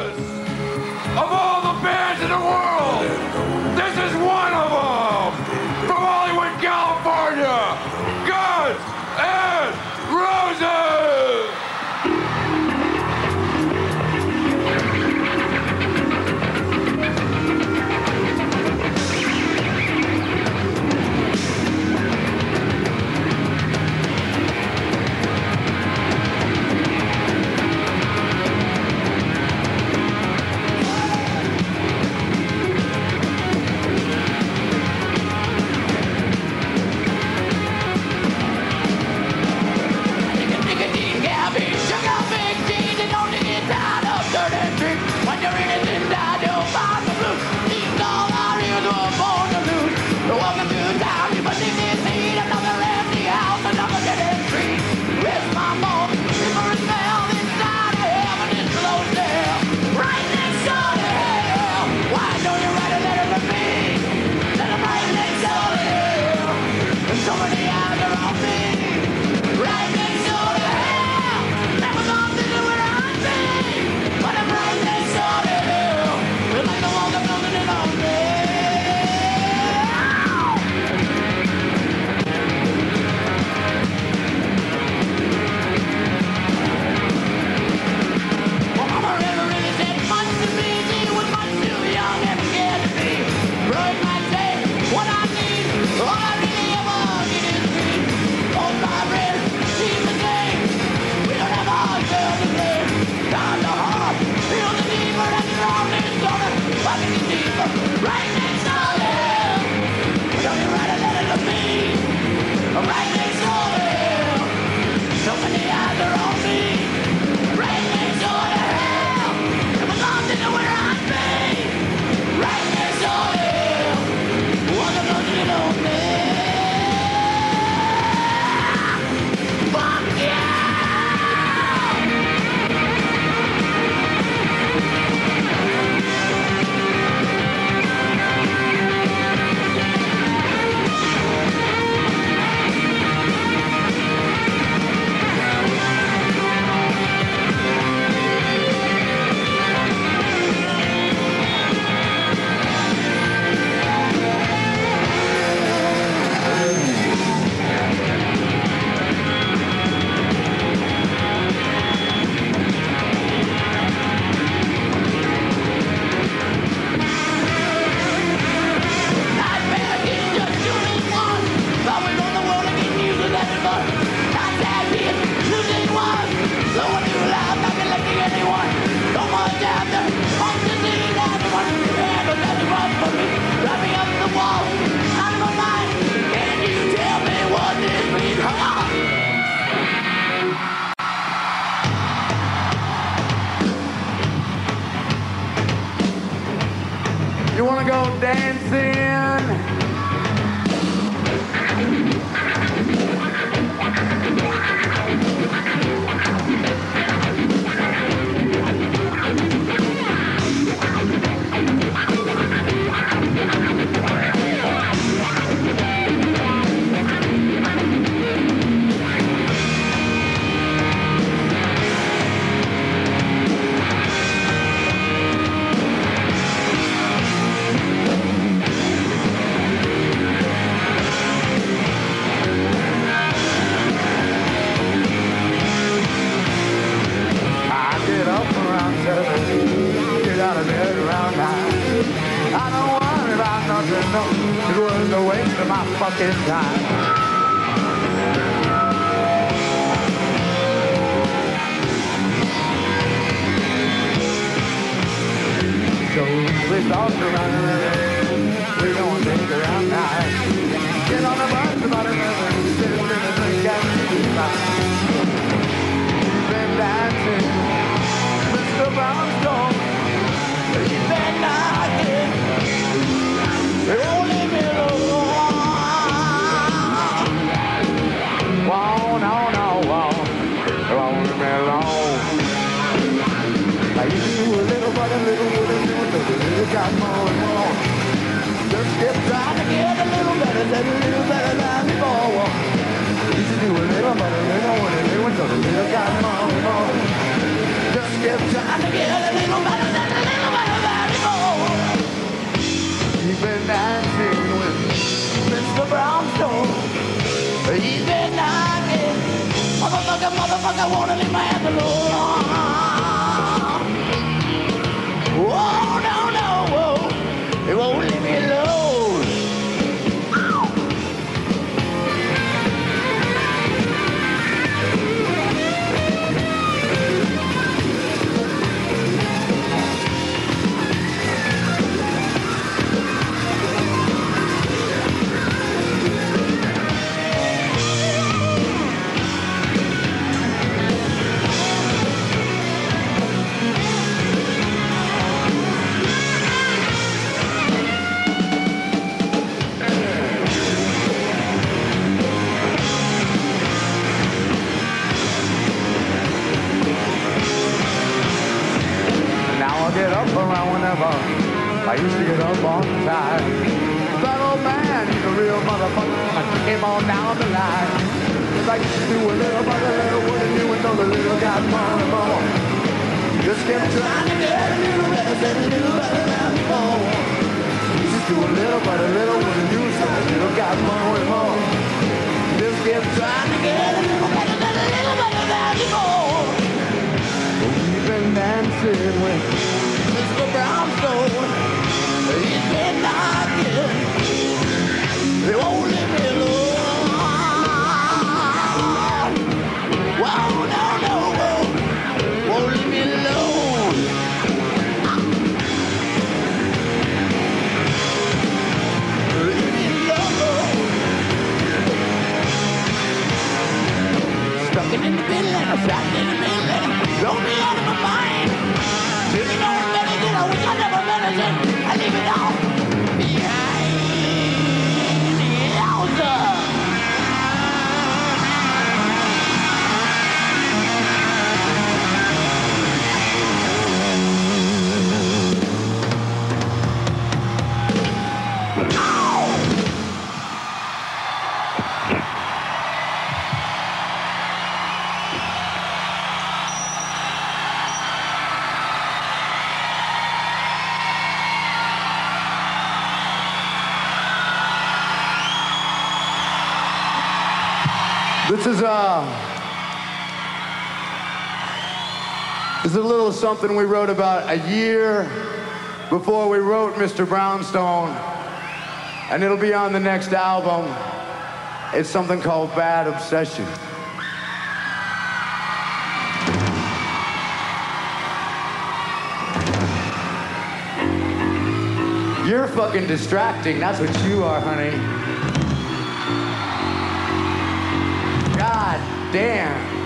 Yes! Of all the bands in the world, this is one of them! From Hollywood, California, Guns N' Roses! You wanna go dancing? Get out of bed around 9. I don't worry about nothing, no. It was a waste of my fucking time. So we talked around, we gonna take around 9. Get on the bus about 11, sit in the drink and we've been dancing. Mr. Brownstone, he's been knocking. Only me alone. Whoa, no, whoa. Only me alone. I used to do a little, but a little got more and more. Just kept trying to get a little better than before. Used to do a little, but a little, so the little got more and more. Just kept trying to get a little better than I wanna leave my hands alone. Oh, no, no, oh, it won't leave me alone. Get up around whenever I used to get up on time. That old man, he's a real motherfucker. I came on down the line. Cause I used to do a little but a little, what I knew until the little got more and more. Just kept trying to get a little better, get a little better than before. Just do a little but a little, what I knew until the little got more and more. Just kept trying to get a little better, get a little better than before. We've been dancing with Mr. Brownstone. He's been knocking. They won't leave me alone. Whoa, no, no, whoa. Won't leave me alone. Leave me alone. Stuck in the middle, stuck in the middle. Throw me out of my mind. If you know what better than I wish I never met again. I leave it all behind. Yowza. This is a little something we wrote about a year before we wrote Mr. Brownstone, and it'll be on the next album. It's something called Bad Obsession. You're fucking distracting, that's what you are, honey. God damn.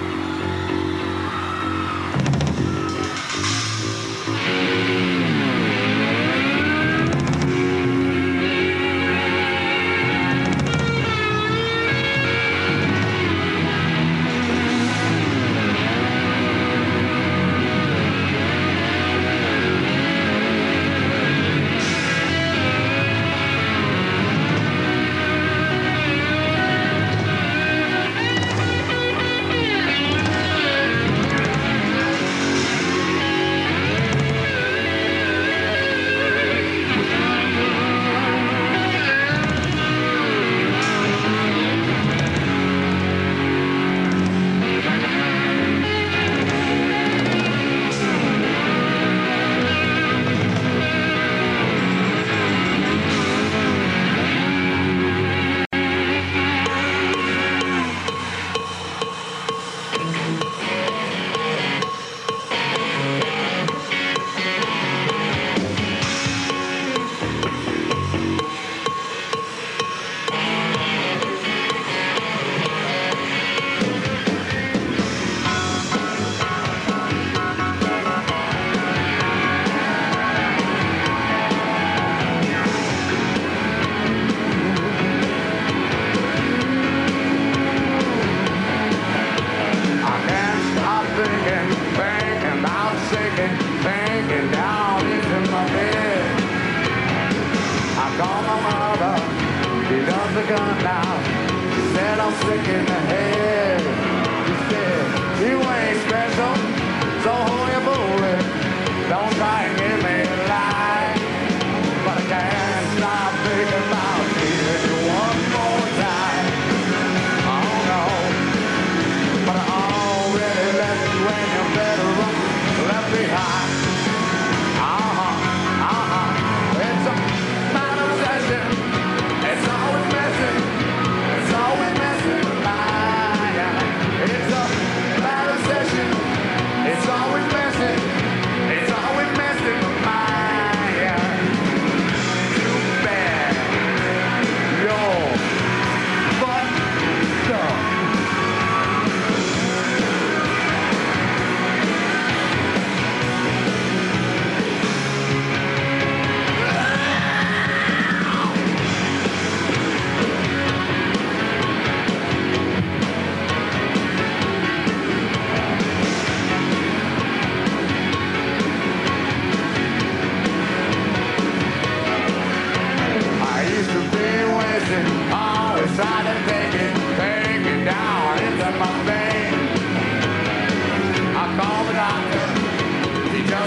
But I already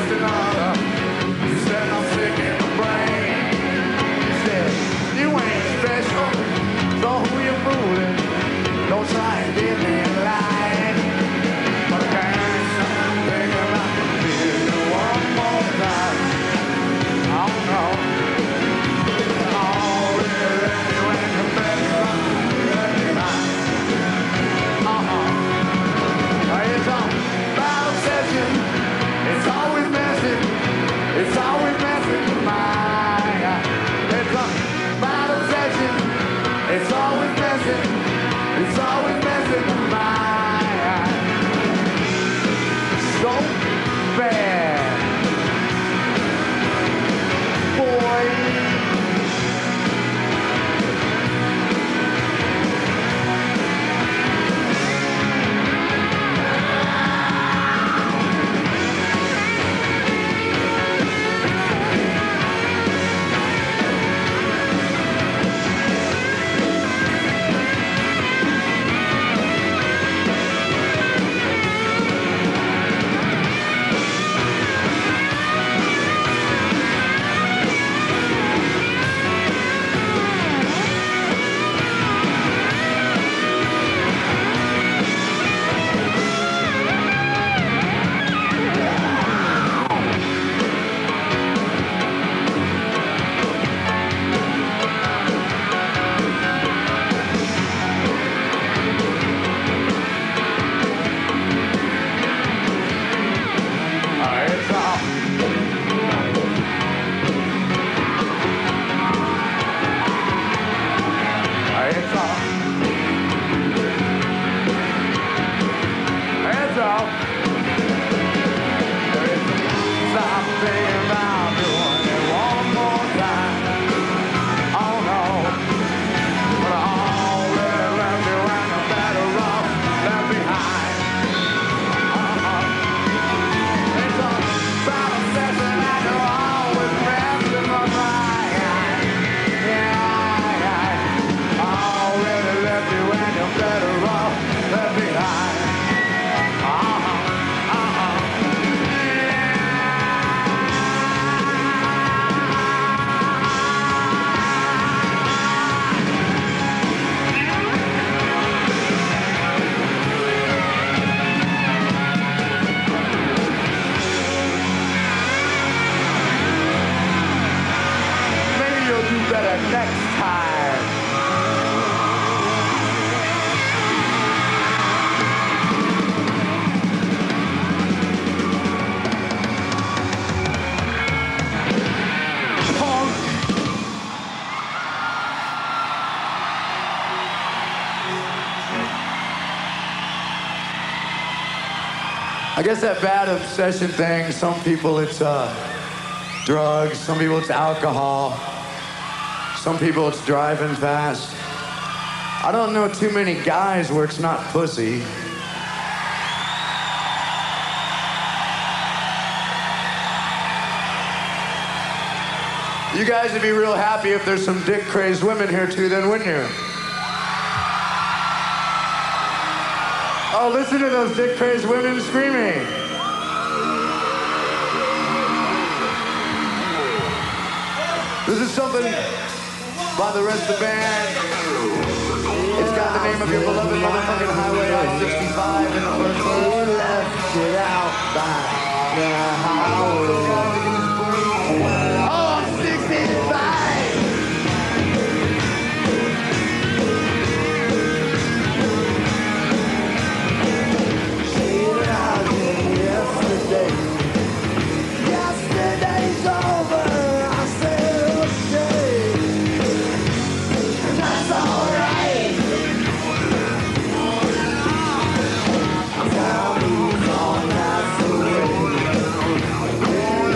just another. You said I'm sick in the brain. You said you ain't special, so who you fooling? Don't try and get me in line. But I can't stop thinking about you one more time. Oh no. Oh, really, you ain't the best one. It's a bad obsession. It's always messing. It's always messing with mine. It's a bad obsession. It's always messing. It's always messing with mine. So bad, boy. I guess that bad obsession thing, some people it's drugs, some people it's alcohol, some people it's driving fast. I don't know too many guys where it's not pussy. You guys would be real happy if there's some dick-crazed women here too, then wouldn't you? Oh, listen to those dick-crazed women screaming. This is something by the rest of the band. It's got the name of your beloved motherfucking highway I-65 in the first verse. Left it out by the highway. Oh, 65! Yesterday's over, I said okay, that's alright. Time moves on, that's the way.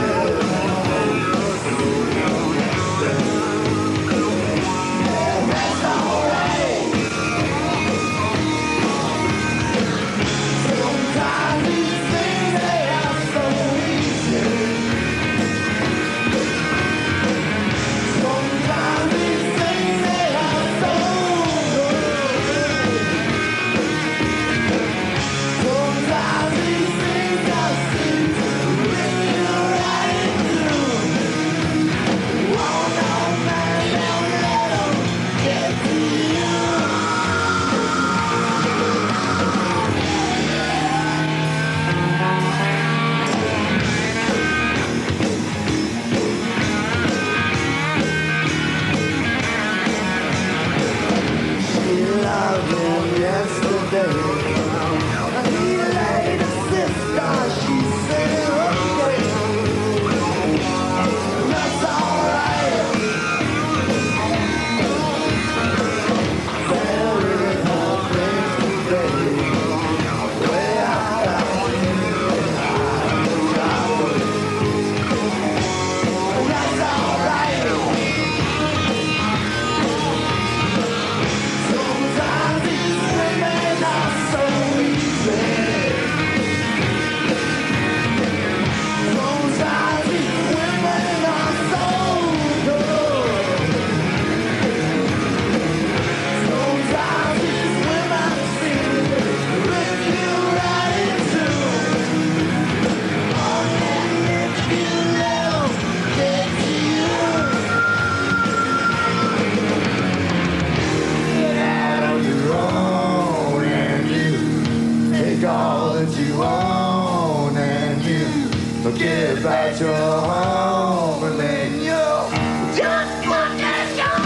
Forget about your home and then you just fucking go.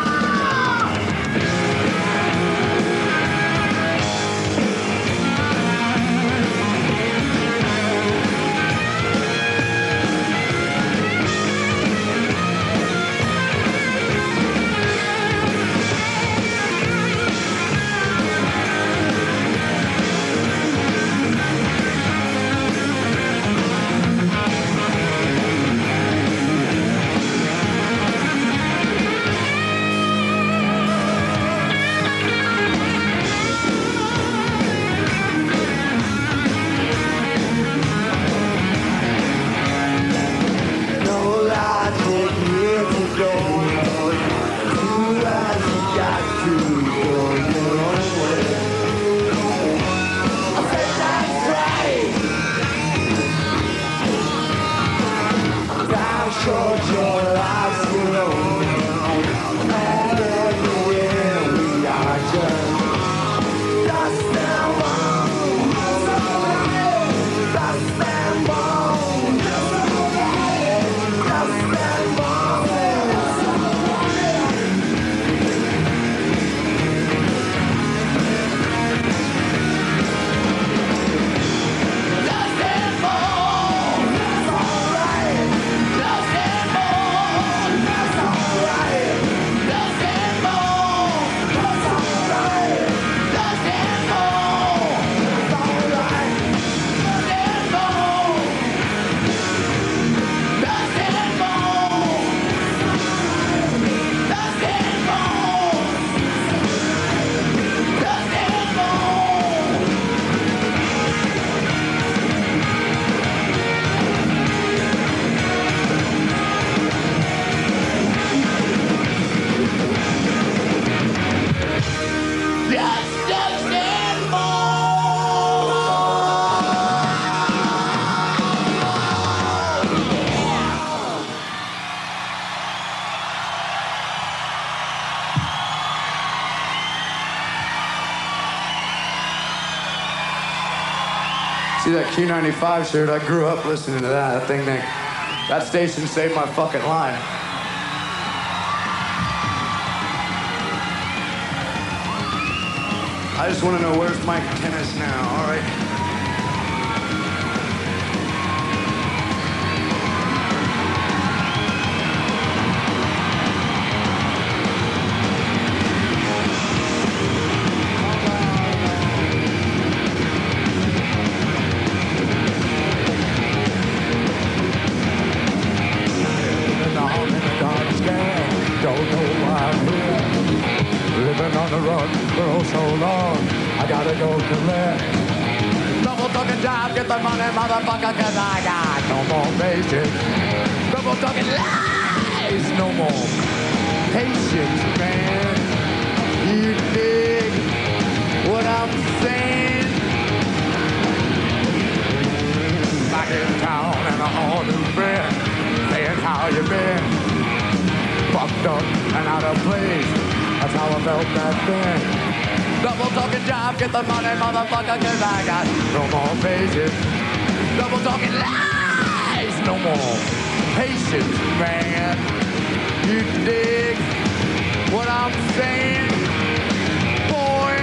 See that Q95 shirt? I grew up listening to that. That station saved my fucking life. I just want to know where's Mike Tennis now, all right? On the run for oh so long, I gotta go collect. Double talking job, get the money, motherfucker, cause I got no more patience. Double talking lies, no more patience, man. You dig what I'm saying? Back in town and a whole new friend, saying how you been? Fucked up and out of place. That's how I felt back then. Double talking job, get the money, motherfucker, cause I got no more patience. Double talking lies, no more patience, man. You dig what I'm saying, boy?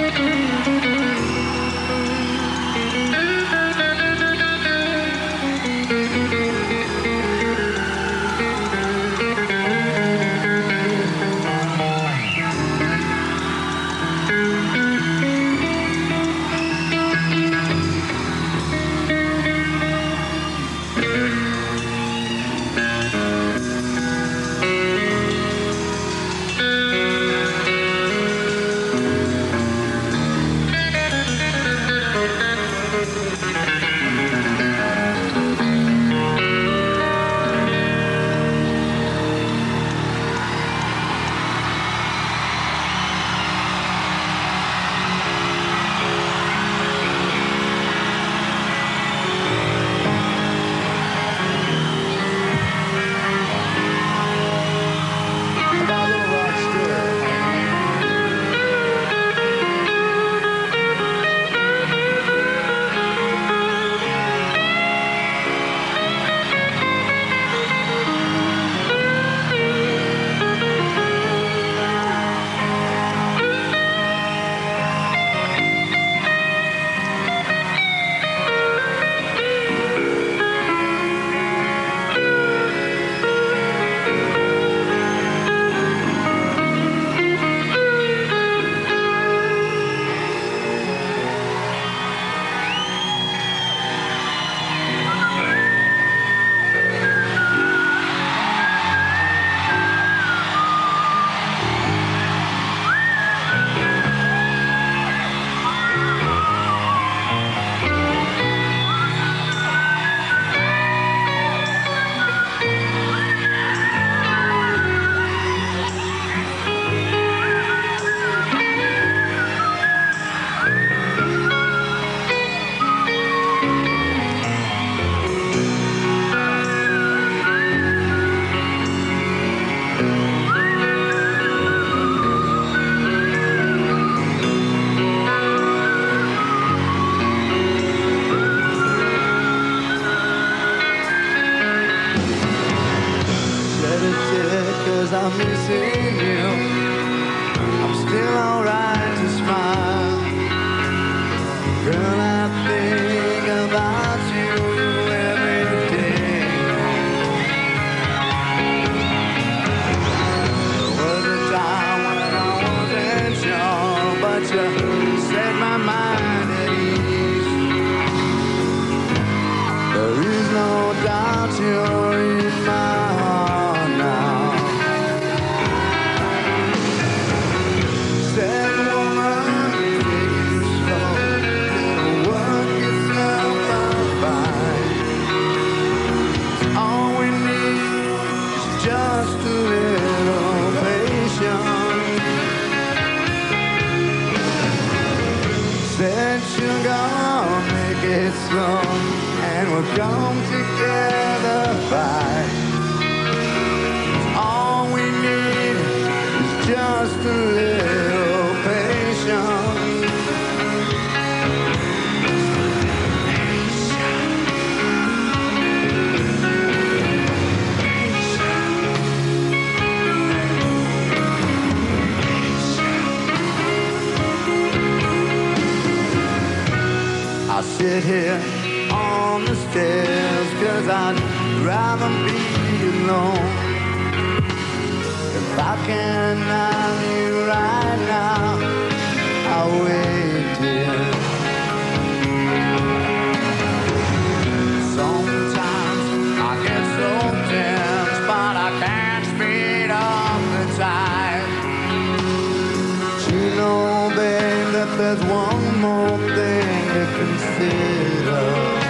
'cause I'm missing you. I'm still alright to smile. Girl, I think about you every day. There was a time when I wasn't sure, but you set my mind at ease. There is no doubt you're in my heart now. Said woman, take it slow, little work yourself out fine. All we need is just a little patience. Said sugar, make it slow, and we'll come together fine. All we need is just a little patience. I sit here on the stairs 'cause I'd rather be alone. If I can have you right now, I'll wait, dear. Sometimes I get so tense, but I can't speed up the time. You know, babe, that there's one more thing to consider.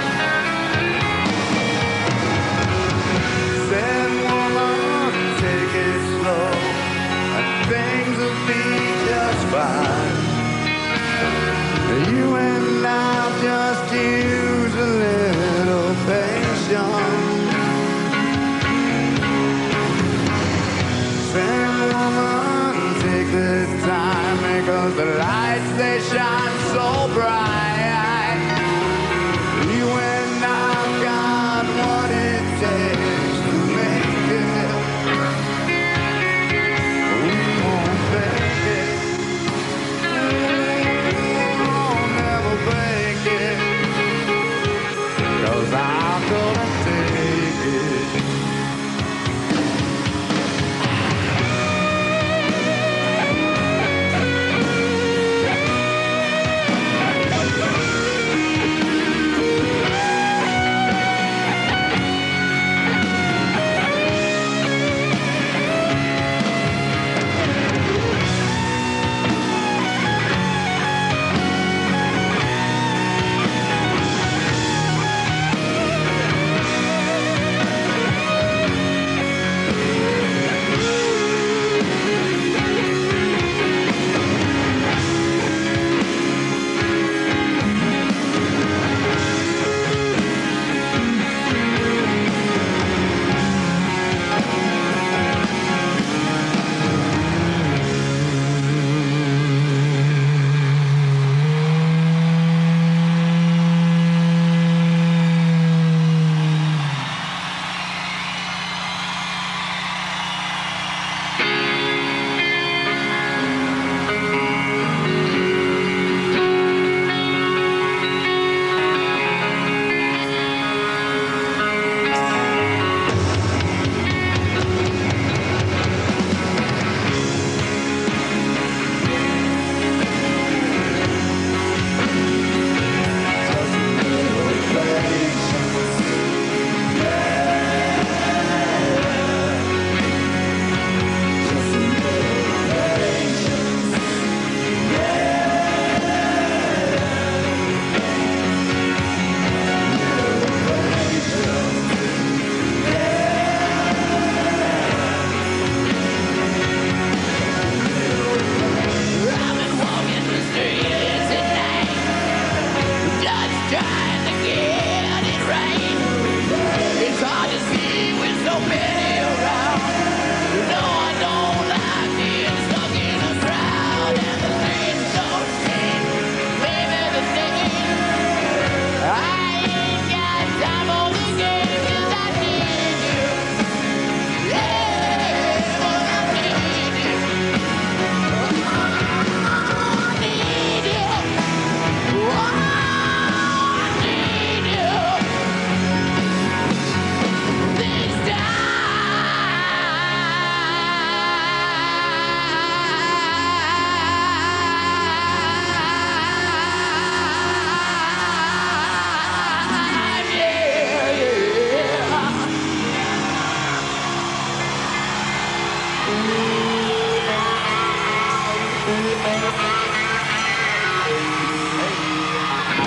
Said woman, take it slow, and things will be just fine. You and I'll just use a little patience. Said woman, take the time, because the lights they shine so bright. You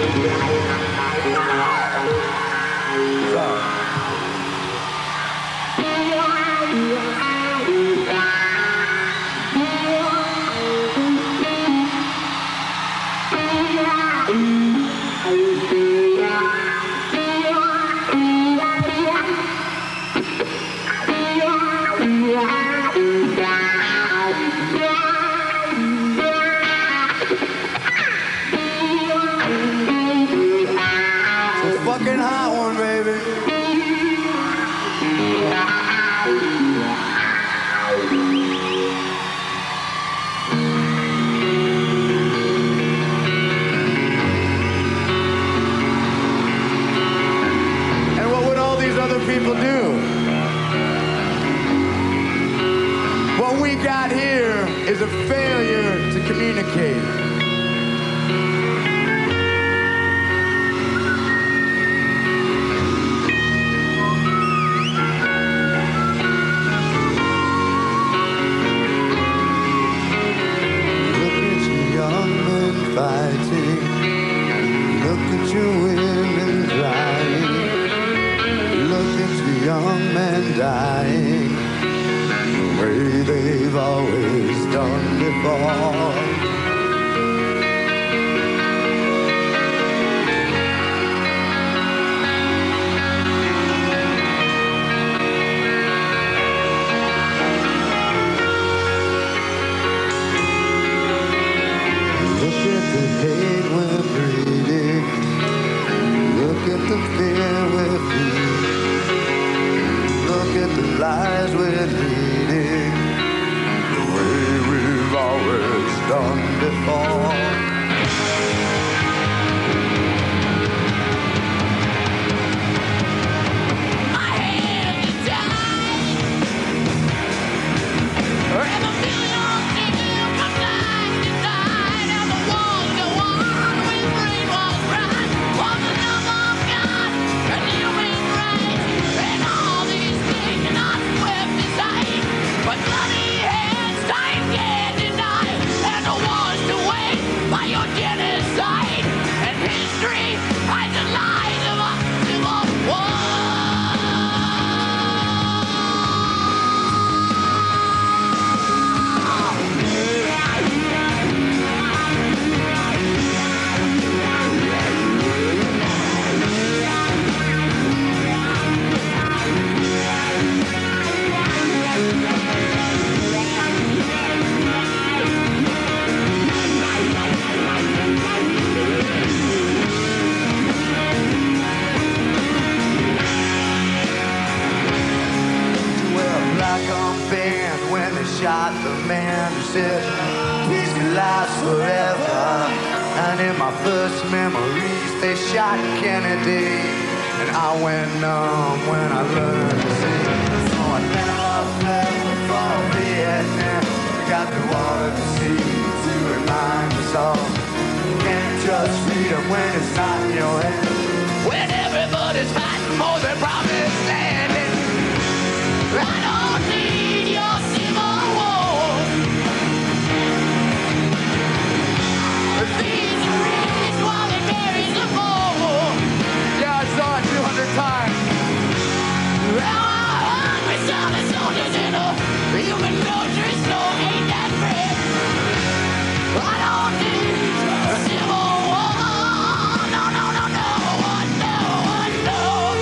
Fucking hot one, baby. And what would all these other people do? What we got here is a failure to communicate. Fighting. Look at your women crying. Look at the young men dying the way they've always done before. The fear we're feeding. Look at the lies we're leading, the way we've always done before. My hands are tied, and a million people come night to night, and the walls go on with brain walls bright. Was the number and human rights, and all these things not swept aside, but bloody hands time can't deny, and the wars to wait by your genocide, and history hides the lies of a civil war. When they shot the man who said peace can last forever, and in my first memories they shot Kennedy, and I went numb when I learned to see. So I never fell for Vietnam. We got the water to see to remind us all. You can't trust freedom when it's not in your hand, when everybody's fighting for their promised land. And I don't need your civil war. These trees while they bury the bowl. Yeah, I saw it 200 times. Our hungry solid soldiers in a human grocery store ain't that bread. I don't need a civil war. No, no, no, no, no, no.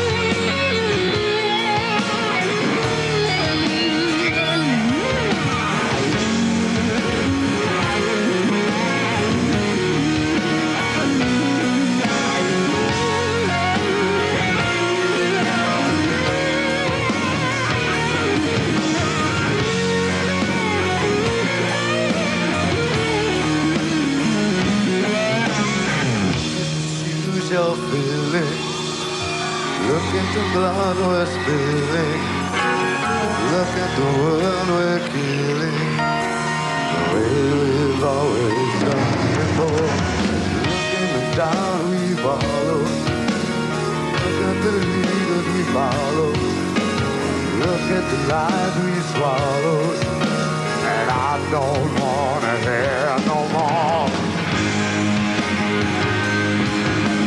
Your feeling. Look at the blood we're spilling. Look at the world we're killing, the way we've always done before. Look at the down we follow. Look at the leaders we follow. Look at the lies we swallow. And I don't wanna hear no more.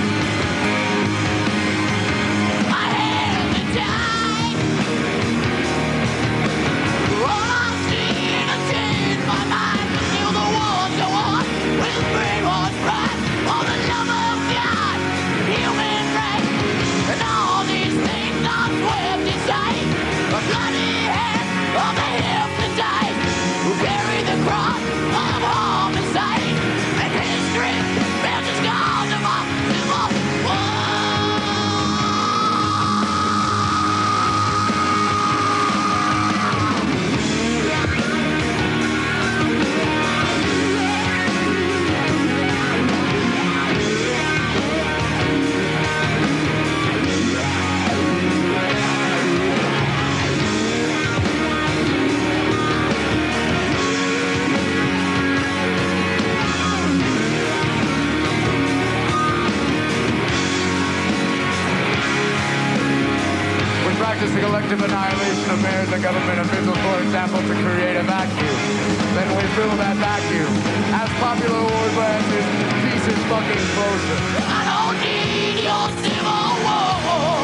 collective annihilation of mayors and government officials, for example, to create a vacuum. Then we fill that vacuum. As popular award brands, peace is fucking closer. I don't need your civil war.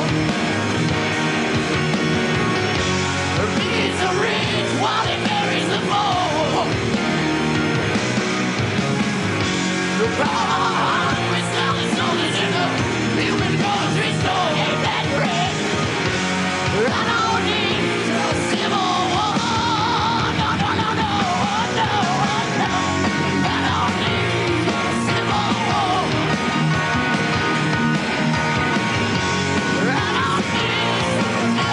The beats are rich while it buries the poor. The power we sell is soldiers in the human grocery store. Ain't that bread? I don't need your civil war. No, no, no, no, no, no. I don't need your civil war. I don't need your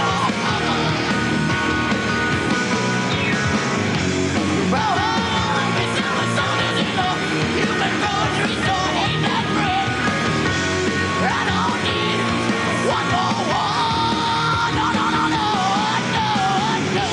power we sell is soldiers in the human grocery store. Ain't that bread? I don't need one more war. No, no, no, no, no, no.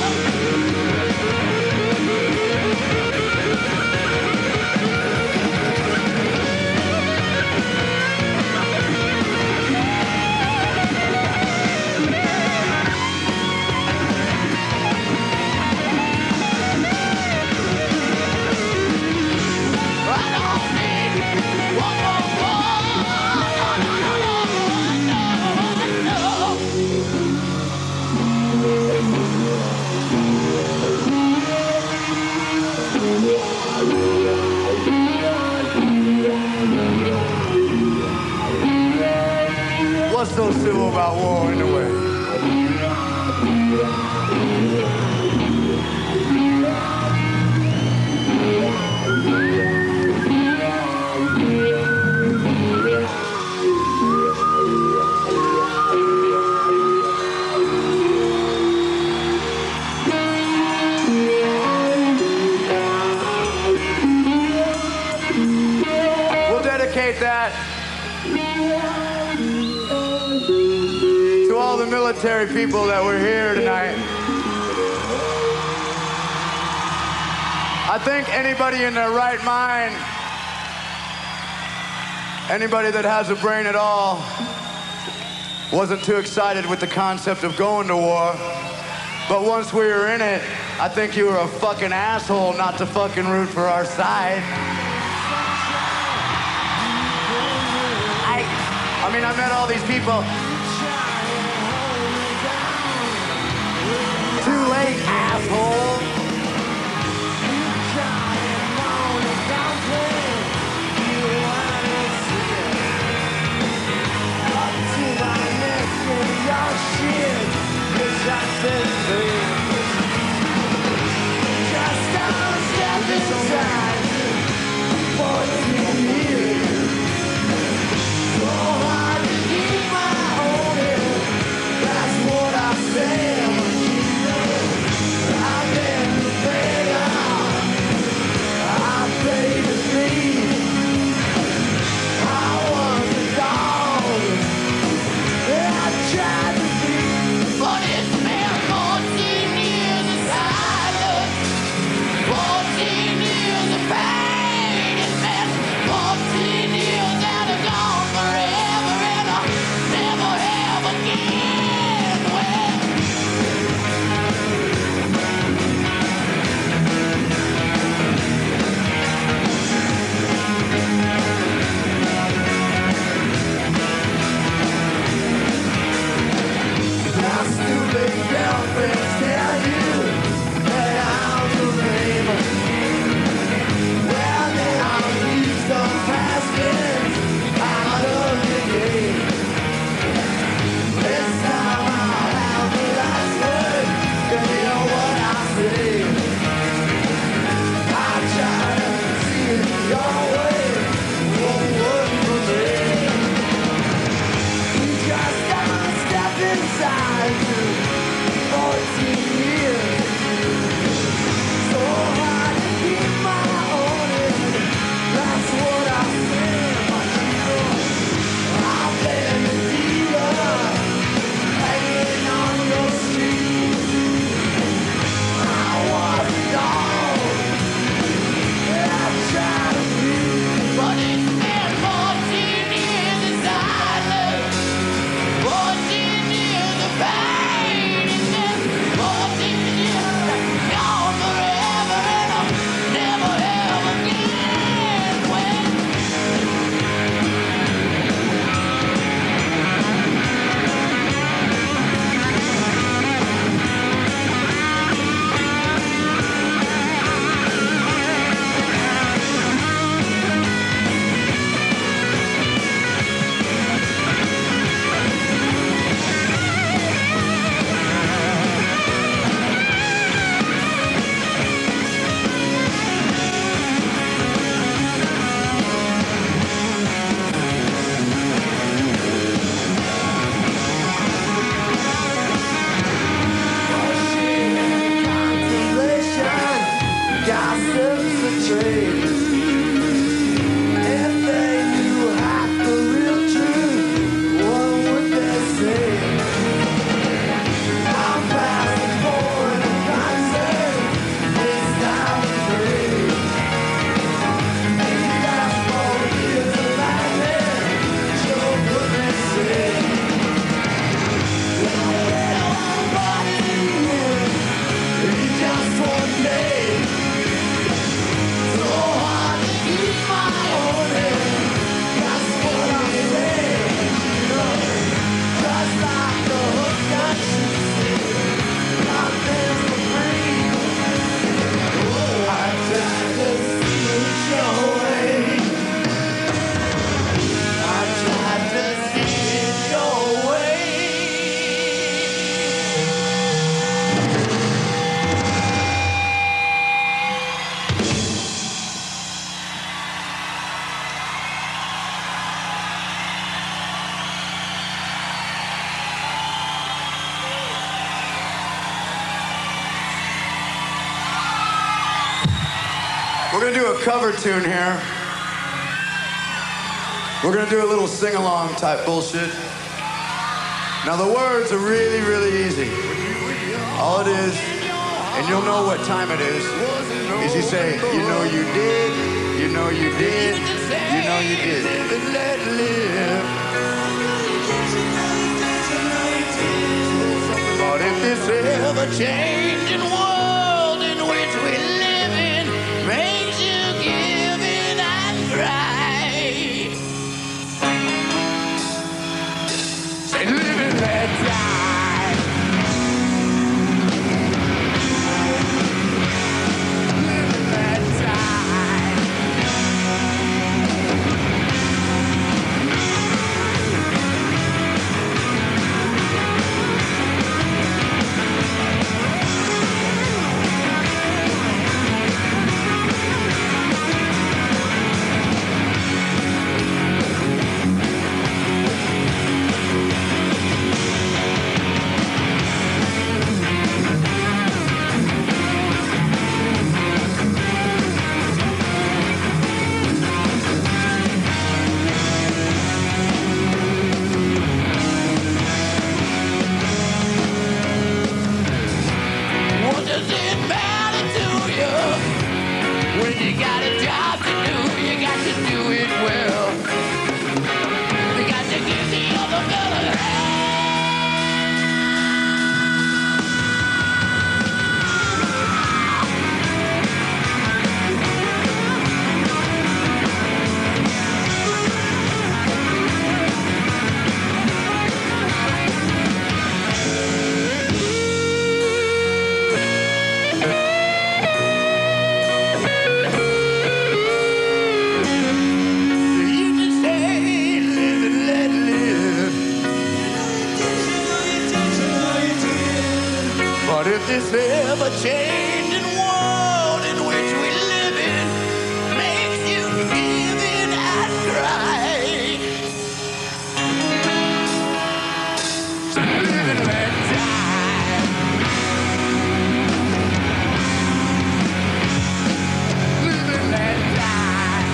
I don't need one more war. No, no, no, no, no, no. What's so civil about war anyway? We'll dedicate that to all the military people that were here tonight. I think anybody in their right mind, anybody that has a brain at all, wasn't too excited with the concept of going to war. But once we were in it, I think you were a fucking asshole not to fucking root for our side. I mean, I met all these people. Too late, asshole. We're gonna do a cover tune here. We're gonna do a little sing-along type bullshit. Now the words are really, really easy. All it is, and you'll know what time it is you say, you know you did, you know you did, you know you did. Live and let live. But if this ever-changing world in which we live in makes you give in and cry, say live and let die. Live and let die. What does it matter to you when you got a job to do? You got to do it well. You got to give the other fella hell. You just say live and let live. But if this ever-changing world in which we live in makes you give in and cry, so live and let die. Live and let die.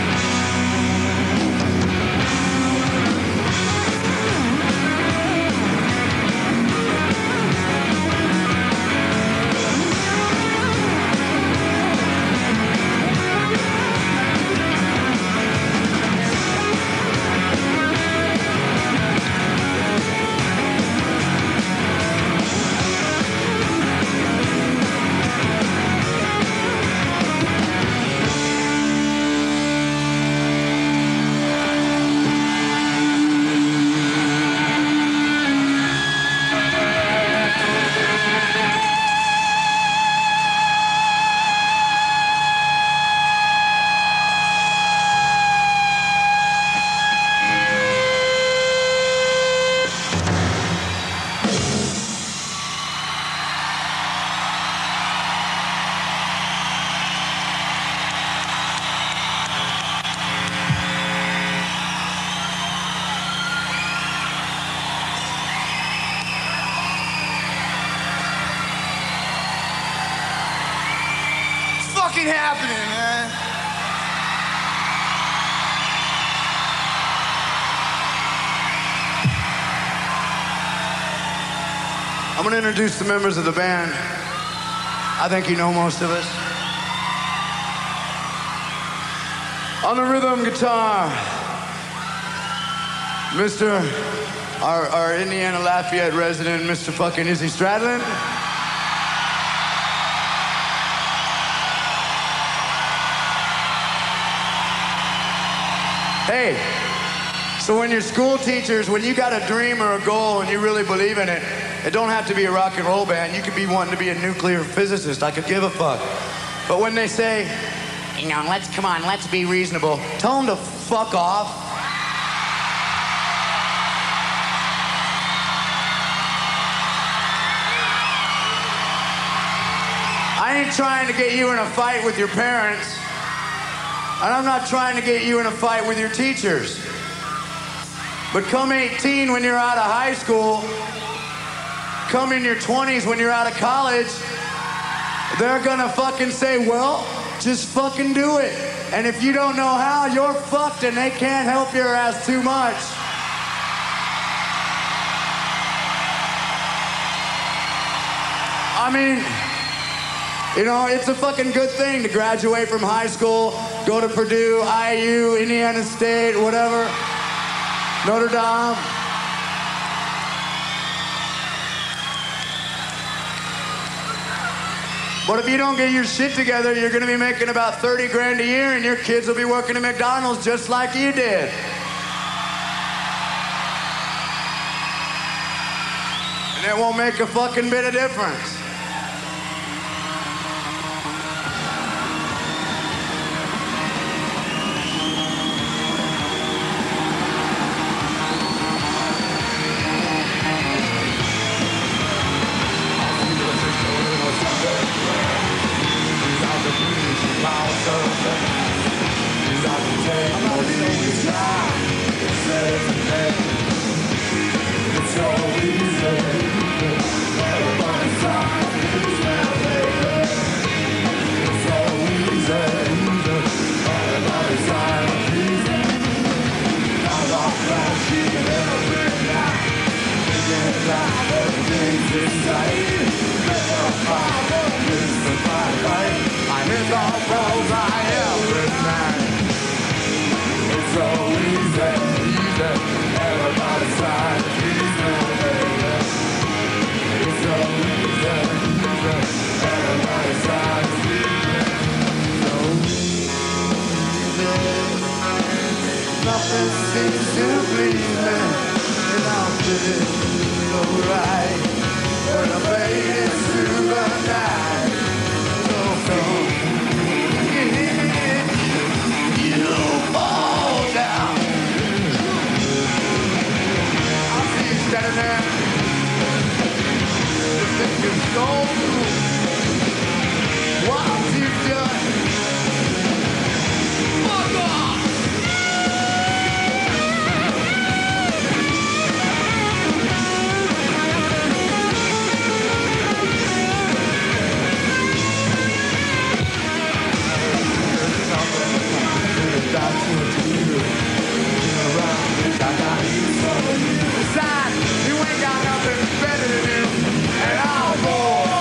What's fucking happening, man? I'm gonna introduce the members of the band. I think you know most of us. On the rhythm guitar, Mr. Our Indiana Lafayette resident, Mr. fucking Izzy Stradlin. Hey, so when your school teachers, when you got a dream or a goal and you really believe in it, it don't have to be a rock and roll band. You could be wanting to be a nuclear physicist. I could give a fuck. But when they say, you know, let's be reasonable, tell them to fuck off. I ain't trying to get you in a fight with your parents. And I'm not trying to get you in a fight with your teachers. But come 18 when you're out of high school, come in your 20s when you're out of college, they're gonna fucking say, well, Just fucking do it. And if you don't know how, you're fucked and they can't help your ass too much. I mean, you know, it's a fucking good thing to graduate from high school, go to Purdue, IU, Indiana State, whatever, Notre Dame. But if you don't get your shit together, you're gonna be making about 30 grand a year and your kids will be working at McDonald's just like you did. And it won't make a fucking bit of difference. Nothing seems to please me, and I'm feeling alright. When I fade into the night, so come, you fall down. I see you standing there, you think you're so cool. What you done? Fuck off! Besides, you ain't got nothing better to do, and I'll go.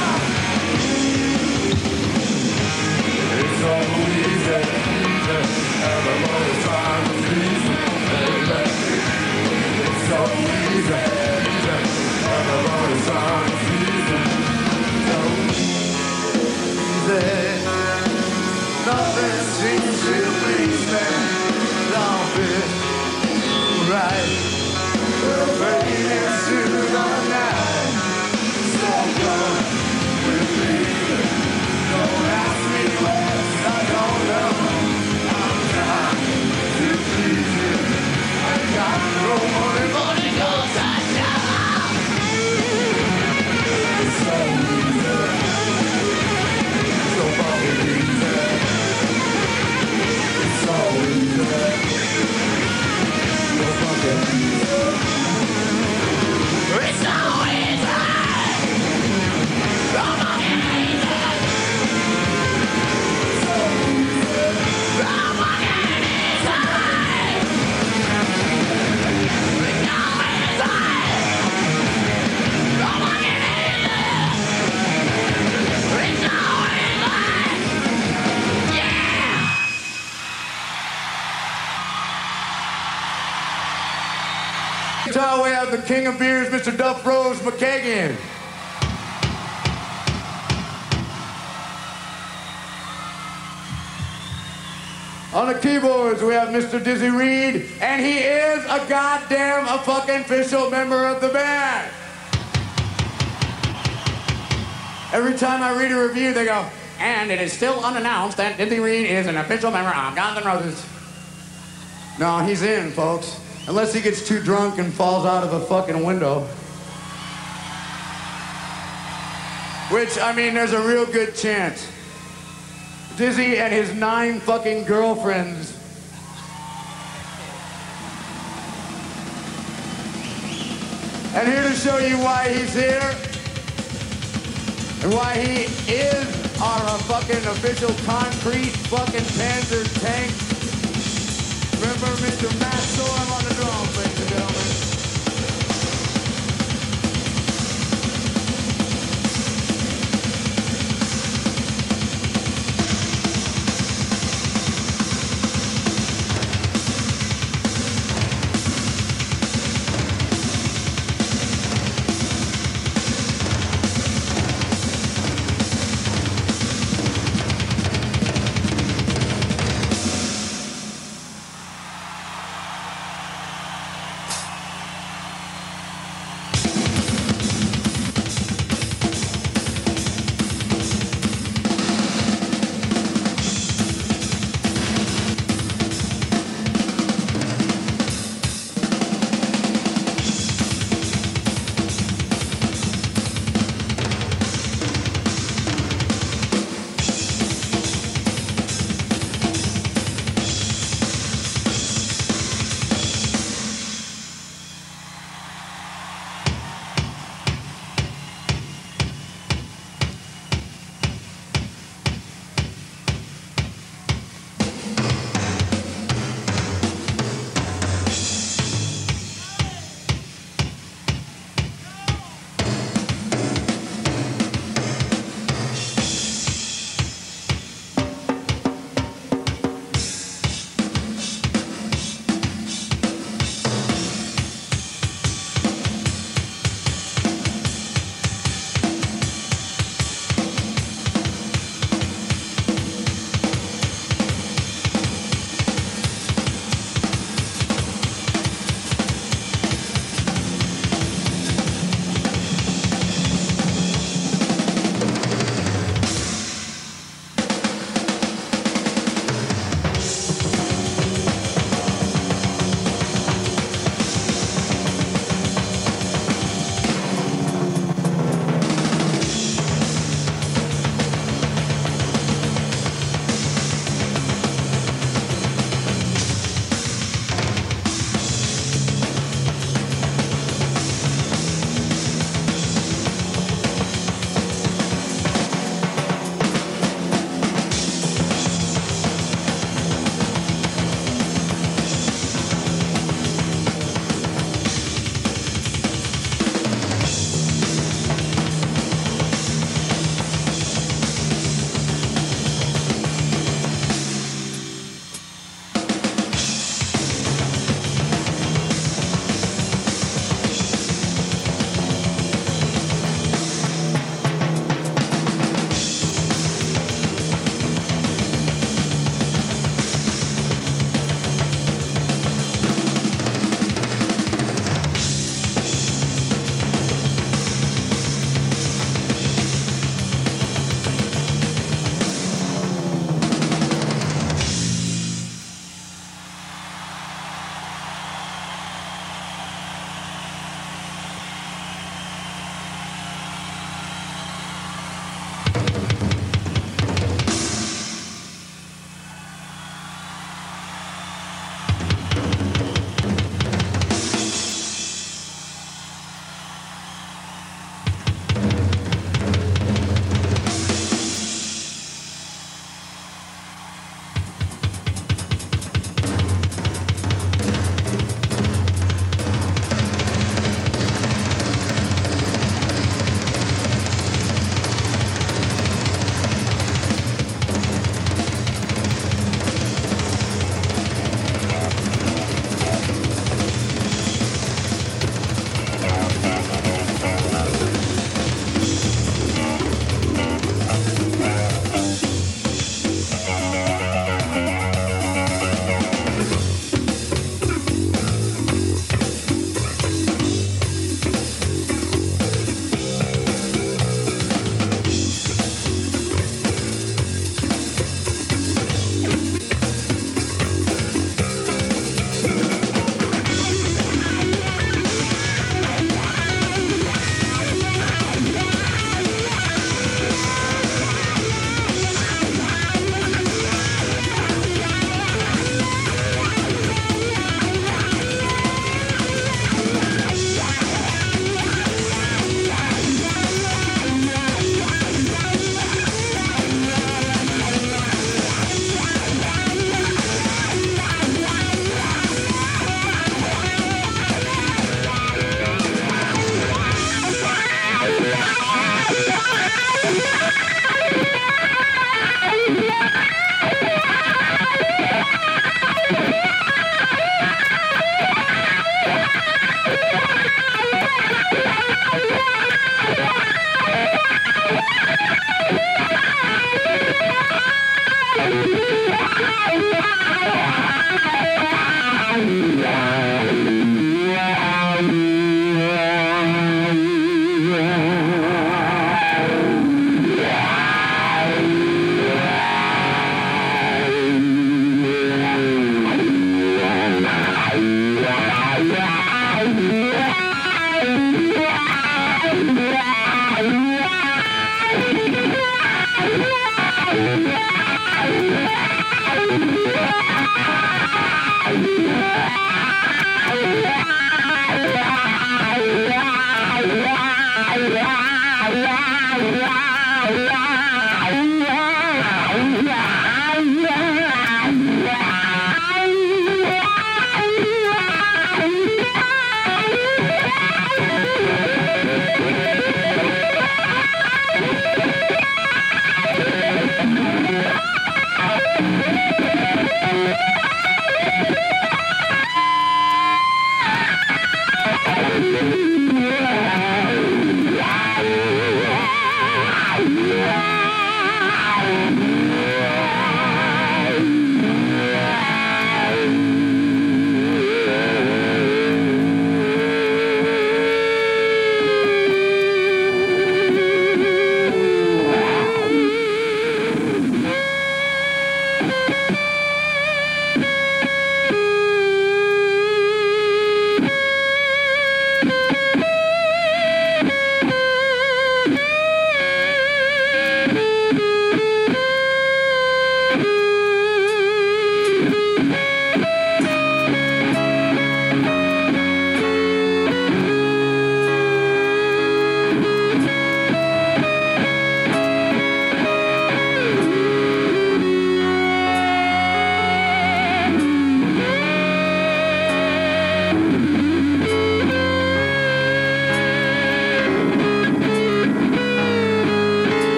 It's so easy, everybody's trying to please me, baby. It's so easy, everybody's trying to please me. So easy, nothing seems to please me. Don't be right. We're fading into the night. So come with me. Don't ask me where I don't know. I'm trying to please you. I got no money, but it goes on down. It's so easy. So fucking easy. It's so easy. So fucking easy. It's so easy. So fucking easy. So easy. So fucking easy. It's so easy. So fucking easy. It's so easy. Yeah. Guitar, we have the king of beers, Mr. Duff Rose McKagan. On the keyboards, we have Mr. Dizzy Reed, and he is a goddamn fucking official member of the band. Every time I read a review, they go, and it is still unannounced that Dizzy Reed is an official member of Guns N' Roses. No, he's in, folks. Unless he gets too drunk and falls out of a fucking window. Which, I mean, there's a real good chance. Dizzy and his 9 fucking girlfriends. And here to show you why he's here and why he is our fucking official concrete fucking Panzer tank. Remember Mr. Matt Storm on the drums, ladies and gentlemen.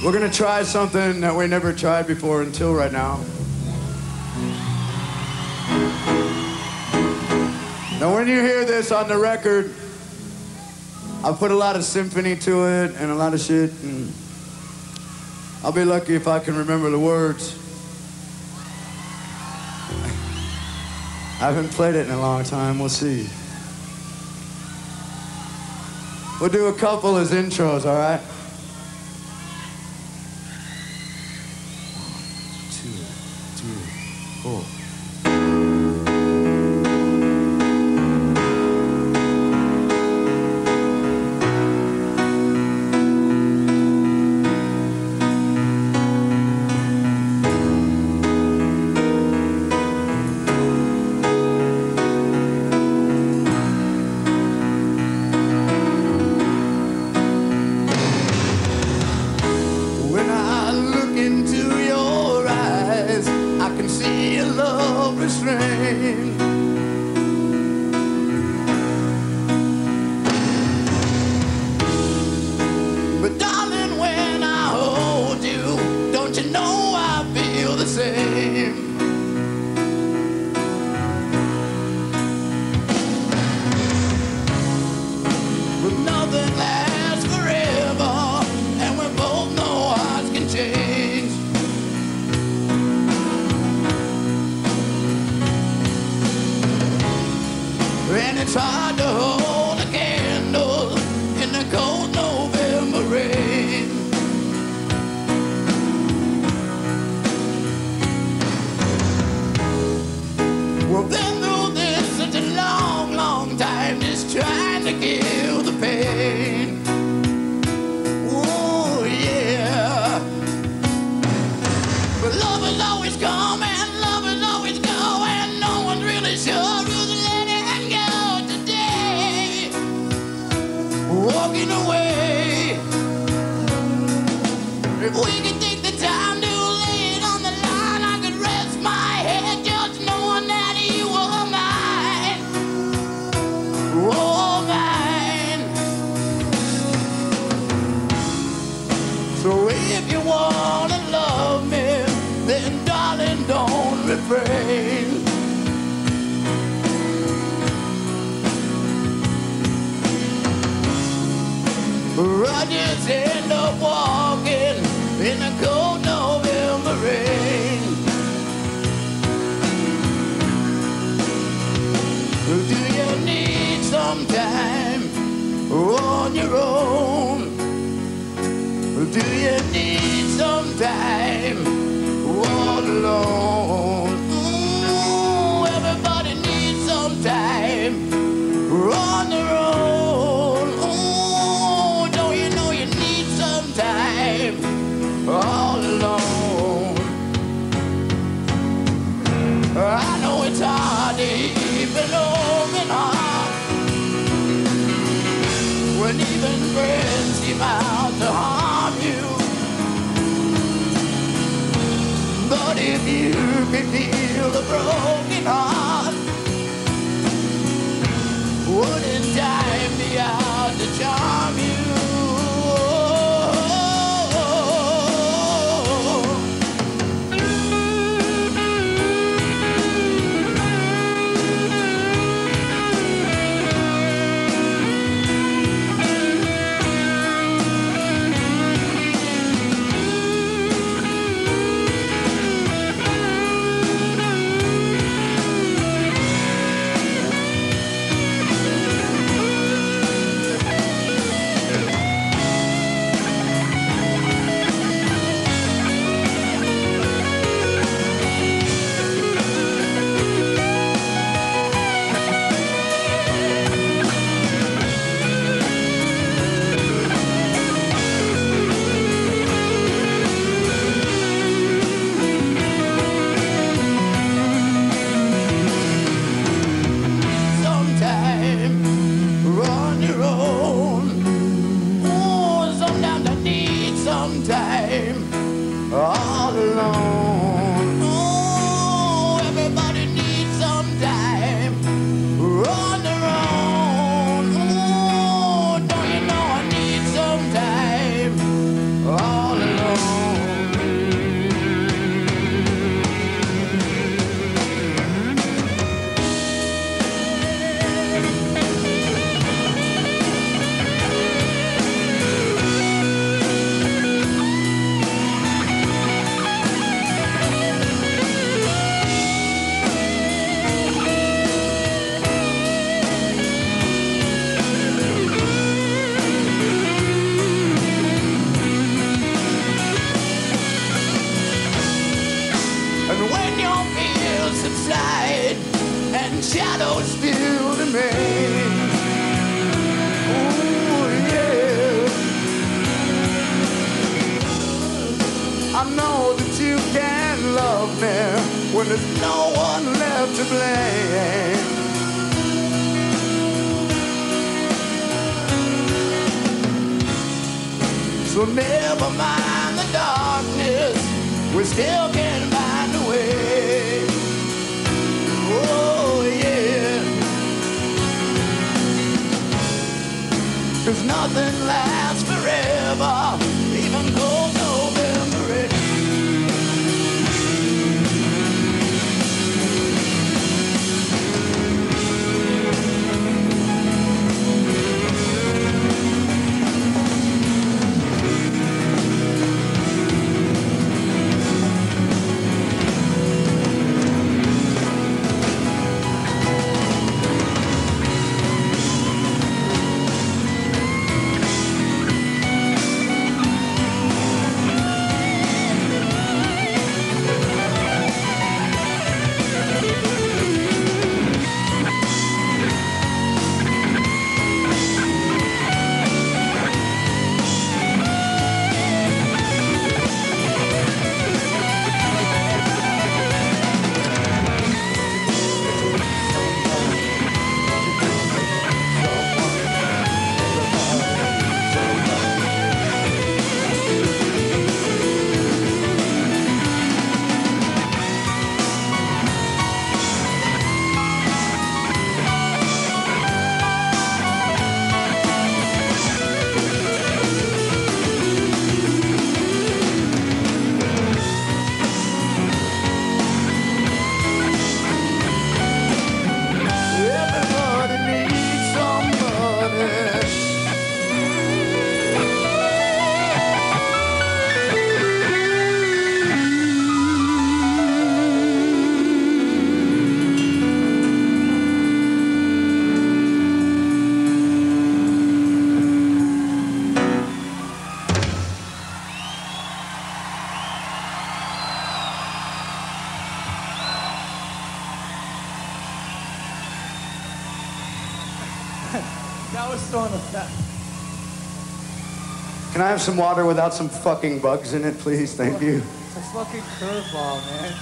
We're gonna try something that we never tried before until right now. Now when you hear this on the record, I put a lot of symphony to it and a lot of shit, and I'll be lucky if I can remember the words. I haven't played it in a long time, we'll see. We'll do a couple as intros, all right? 1, 2, 3, 4. But darling, when I hold you, don't you know I feel the same? But nothing lasts forever, and we both know hearts can change. And it's hard to hold a candle in the cold November rain. Well, been through this such a long, long time, just trying to kill the pain. Oh, yeah. But love is always come and love is always go, and no one's really sure who's letting go today. Walking away. If we could take the time to lay it on the line, I could rest my head just knowing that you were mine. Oh, mine. So if you wanna love me, then darling, don't refrain. Or I just end up walking in the cold November rain. Do you need some time on your own? Do you need some time all alone? Ooh, everybody needs some time on their own. Ooh, don't you know you need some time all alone? I know it's hard to keep an open heart when even friends seem out to harm you. But if you can feel a broken heart, wouldn't time be out to charm you? to blame. So never mind the darkness, we still can find a way. Oh yeah, 'cause nothing lasts forever, even cold November rain. That was so effect. Can I have some water without some fucking bugs in it, please? Thank you. It's a fucking curveball, man.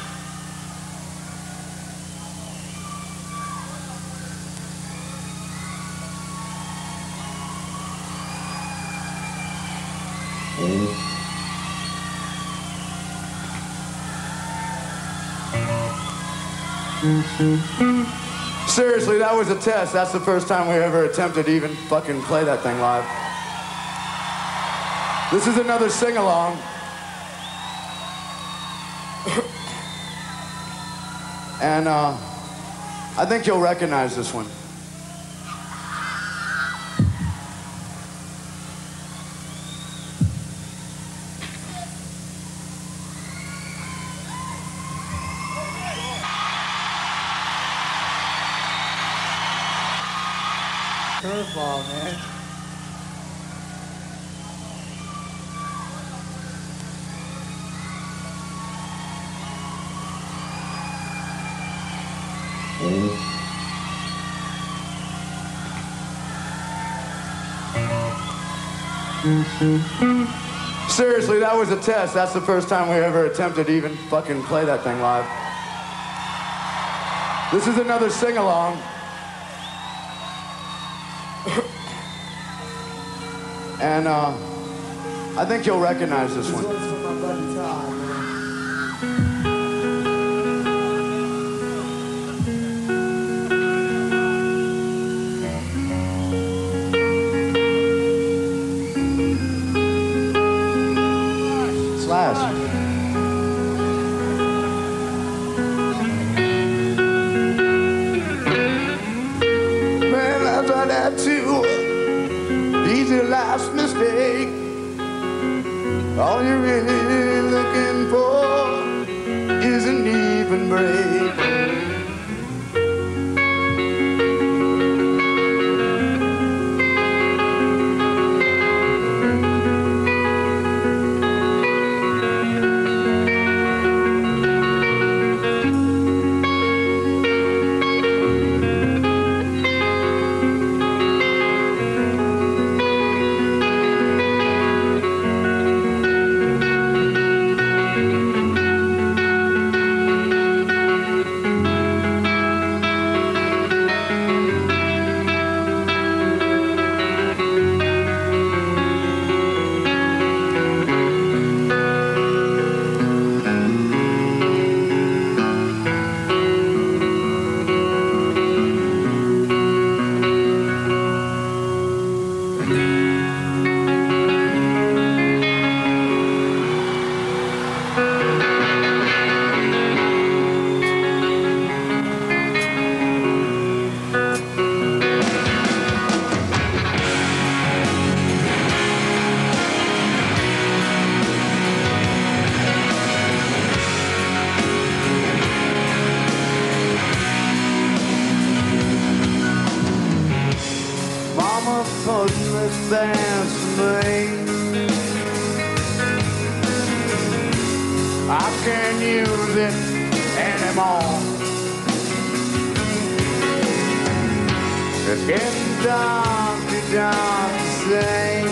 Seriously, that was a test. That's the first time we ever attempted to even fucking play that thing live. This is another sing-along. And I think you'll recognize this one. Curveball, man. Seriously, that was a test. That's the first time we ever attempted to even fucking play that thing live. This is another sing-along. And I think you'll recognize this one. This one's from my buddy Todd, man. Slash. Man, I thought that too. Easy life's mistake. All you're really looking for is an even break. Mama put this dance to me. I can't use it anymore. It's getting dark to say.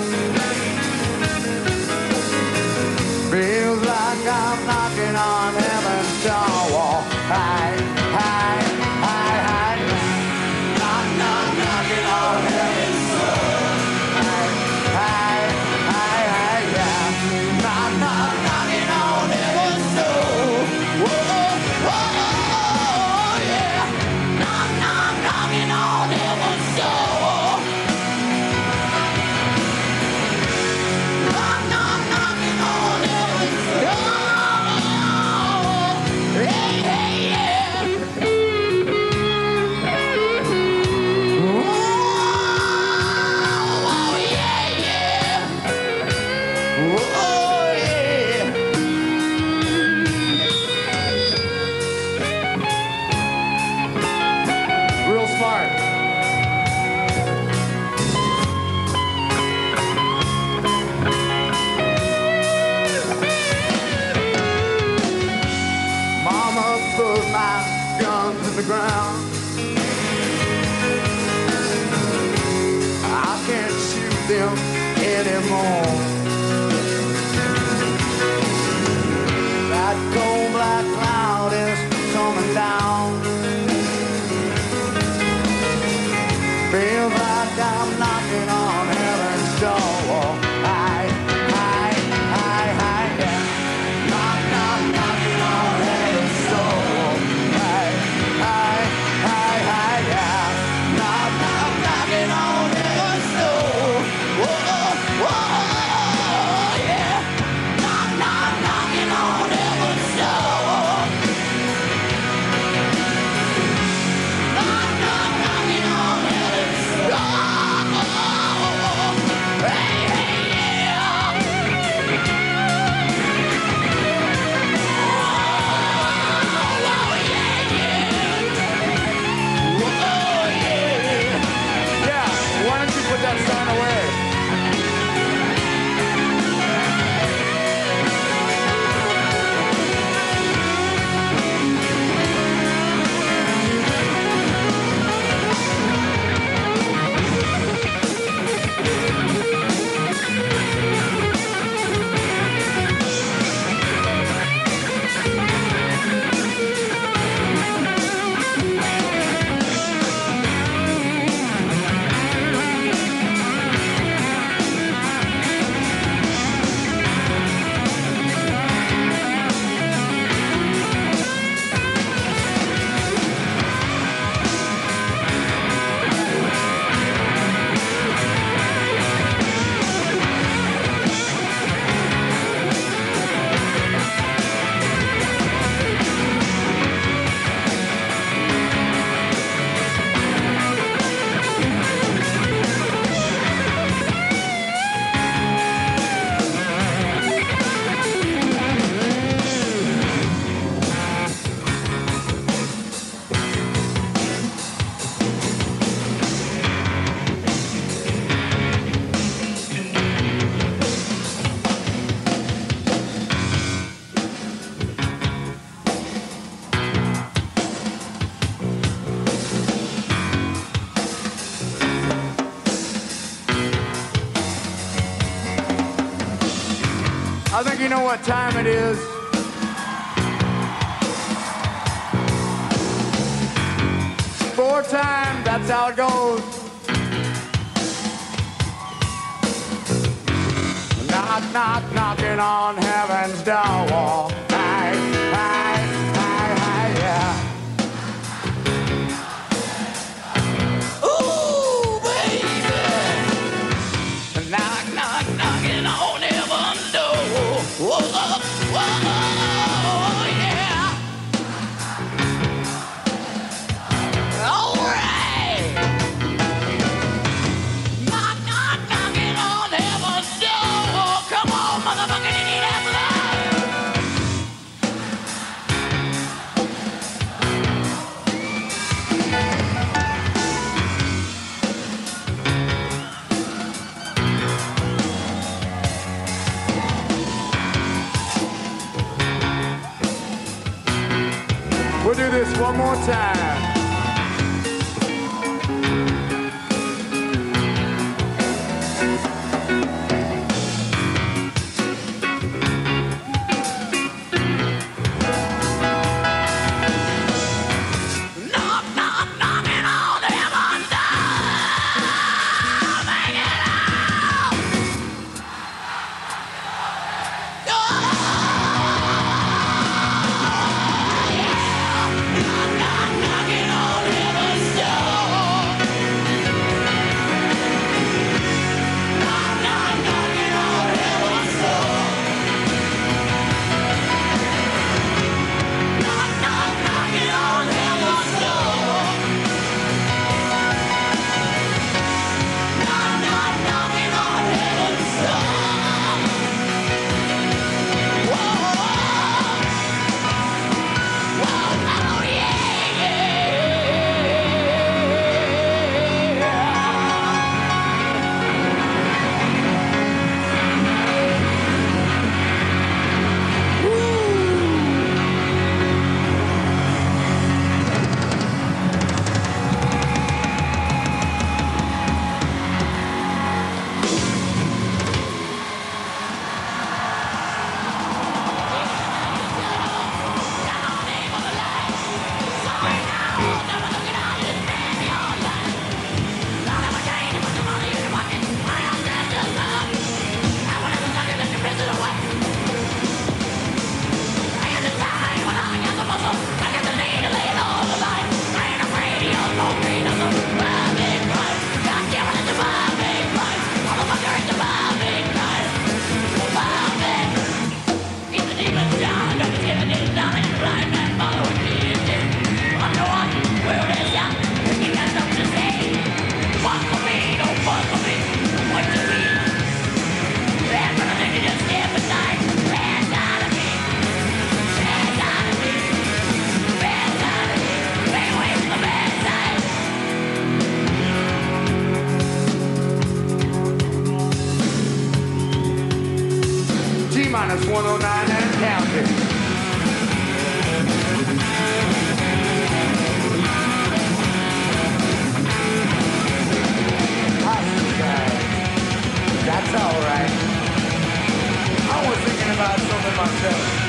Feels like I'm knocking on heaven's door. Hi, hi, hi, hi. Knock, knock, knocking on heaven's door. Hi, hi, hi, hi, yeah. Knock, knock, knocking on heaven's door. Whoa, whoa, yeah. Knock, knock, knocking on heaven's door. Knock, knock, knocking on heaven's door. Hey, hey, yeah. Oh, yeah, yeah. Oh, yeah. Real smart. Mama put my guns in the ground. I can't shoot them anymore. That cold black cloud is coming down. Feels like I'm knocking on heaven's door. Hi, hi, hi, hi, yeah. Knock, knock, knocking on heaven's door. Hi, hi, hi, hi, yeah. Knock, knock, knocking on heaven's door. Whoa, whoa, yeah. Knock, knock, knocking on heaven's door. Knock, knock, knocking on heaven's door. Hey, hey, yeah. Oh, yeah, yeah. Oh, yeah. Yeah, why don't you put that sign away? I think you know what time it is. Four times, that's how it goes. Knock, knock, knocking on heaven's door. Hi, hi, hi, hi, yeah. Ooh, baby. this one more time. Minus 109 and counting. That's all right. I was thinking about something myself.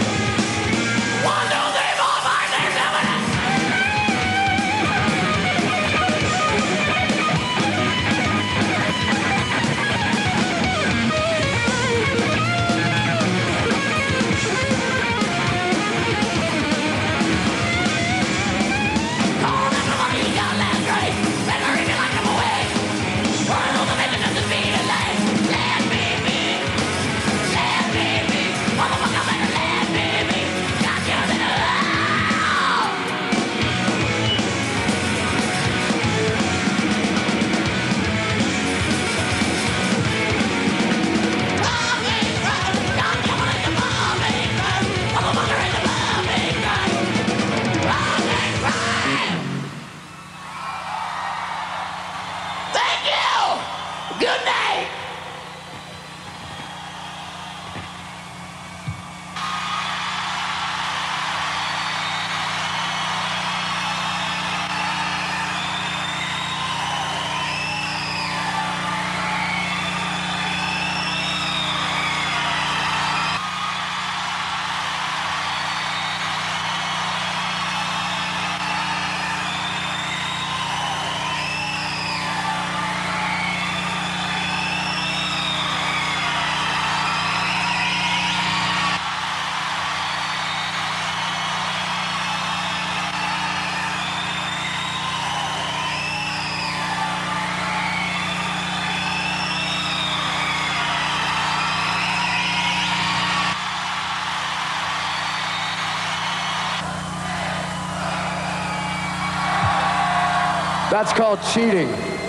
That's called cheating.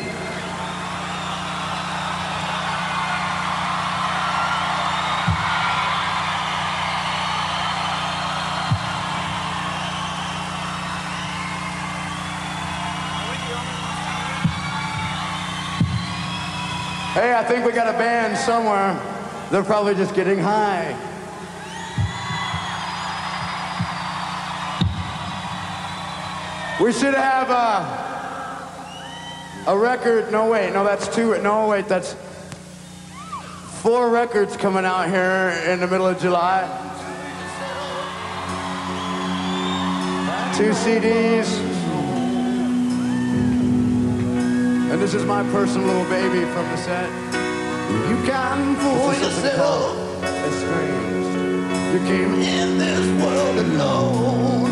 Hey, I think we got a band somewhere. They're probably just getting high. We should have a record. No, wait. No, that's two. No, wait. That's 4 records coming out here in the middle of July. 2 CDs. And this is my personal little baby from the set. You can fool yourself. Estranged. You came in this world alone.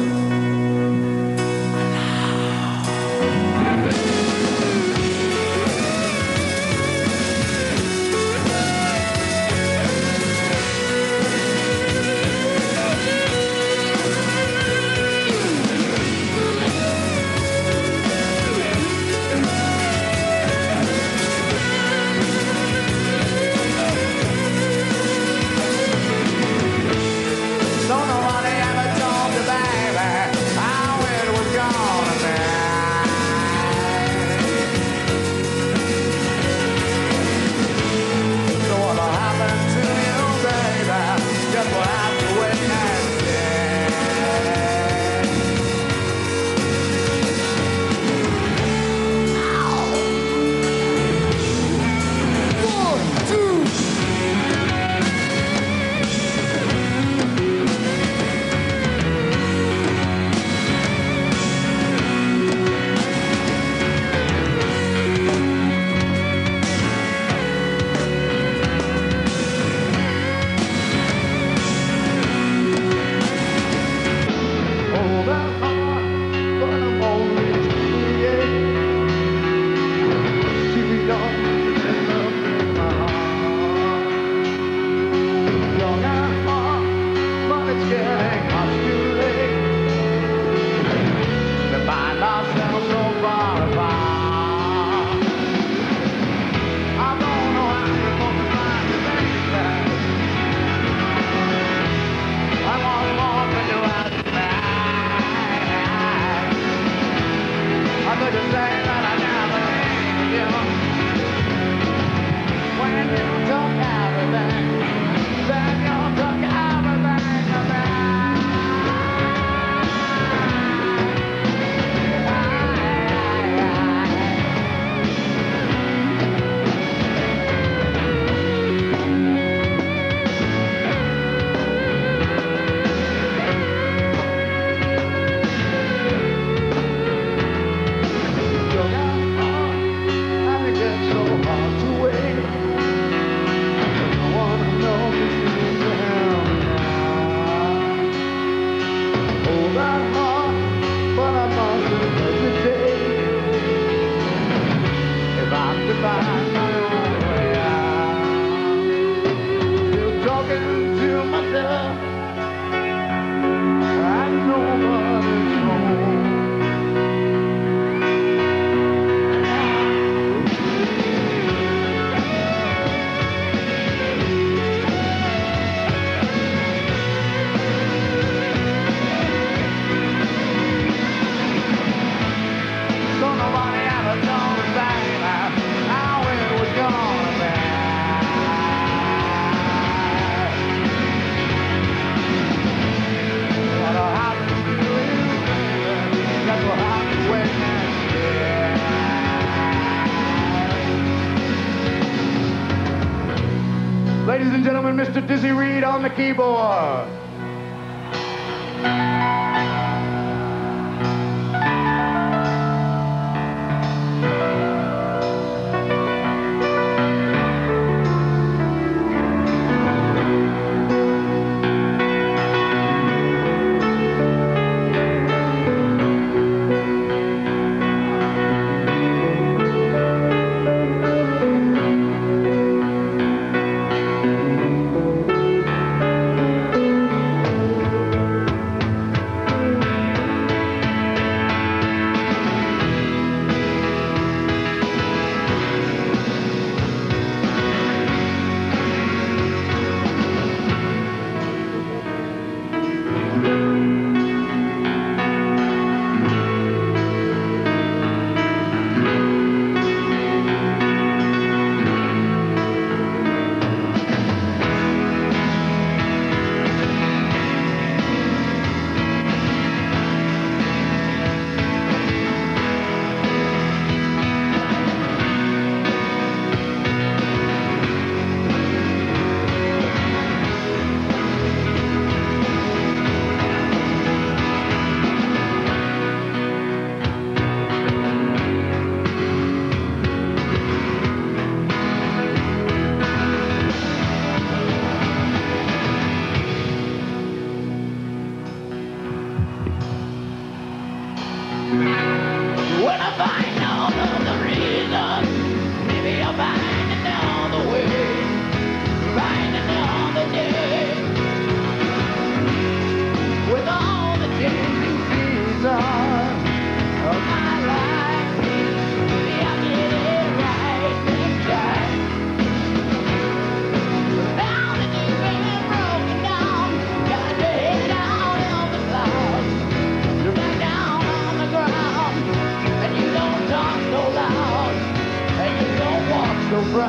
Ladies and gentlemen, Mr. Dizzy Reed on the keyboard.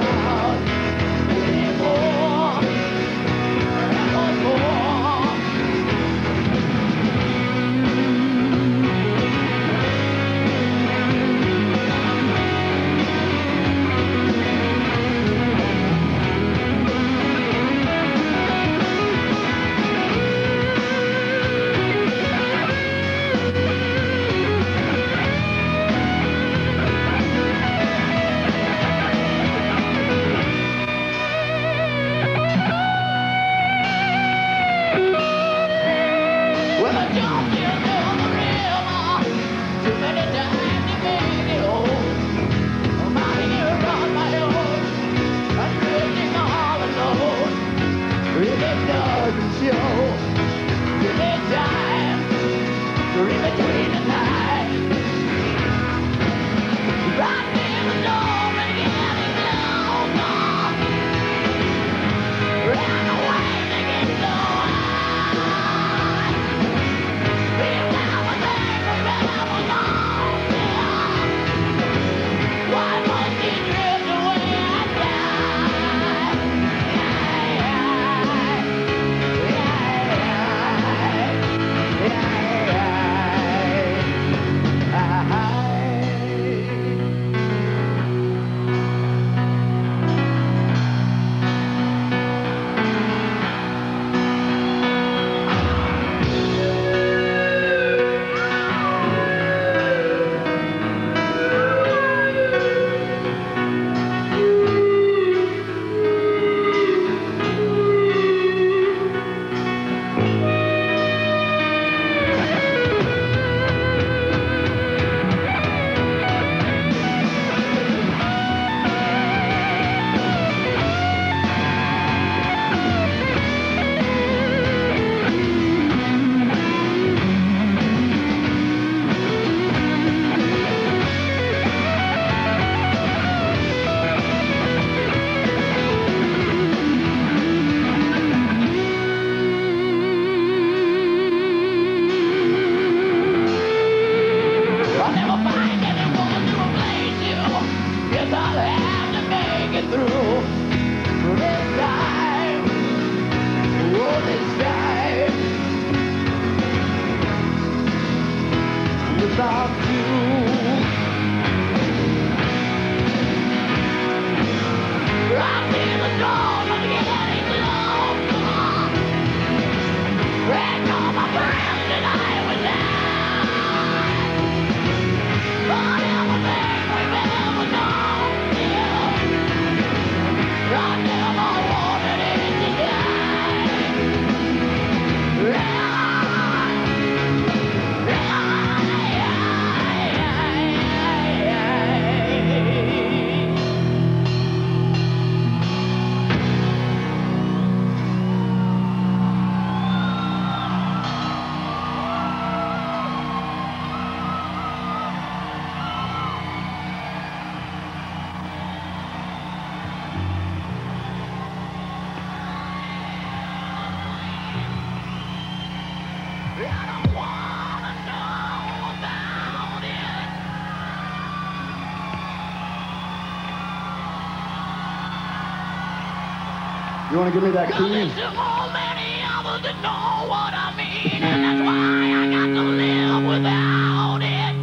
You want to give me that key? There's so many others that know what I mean, and that's why I got to live without it.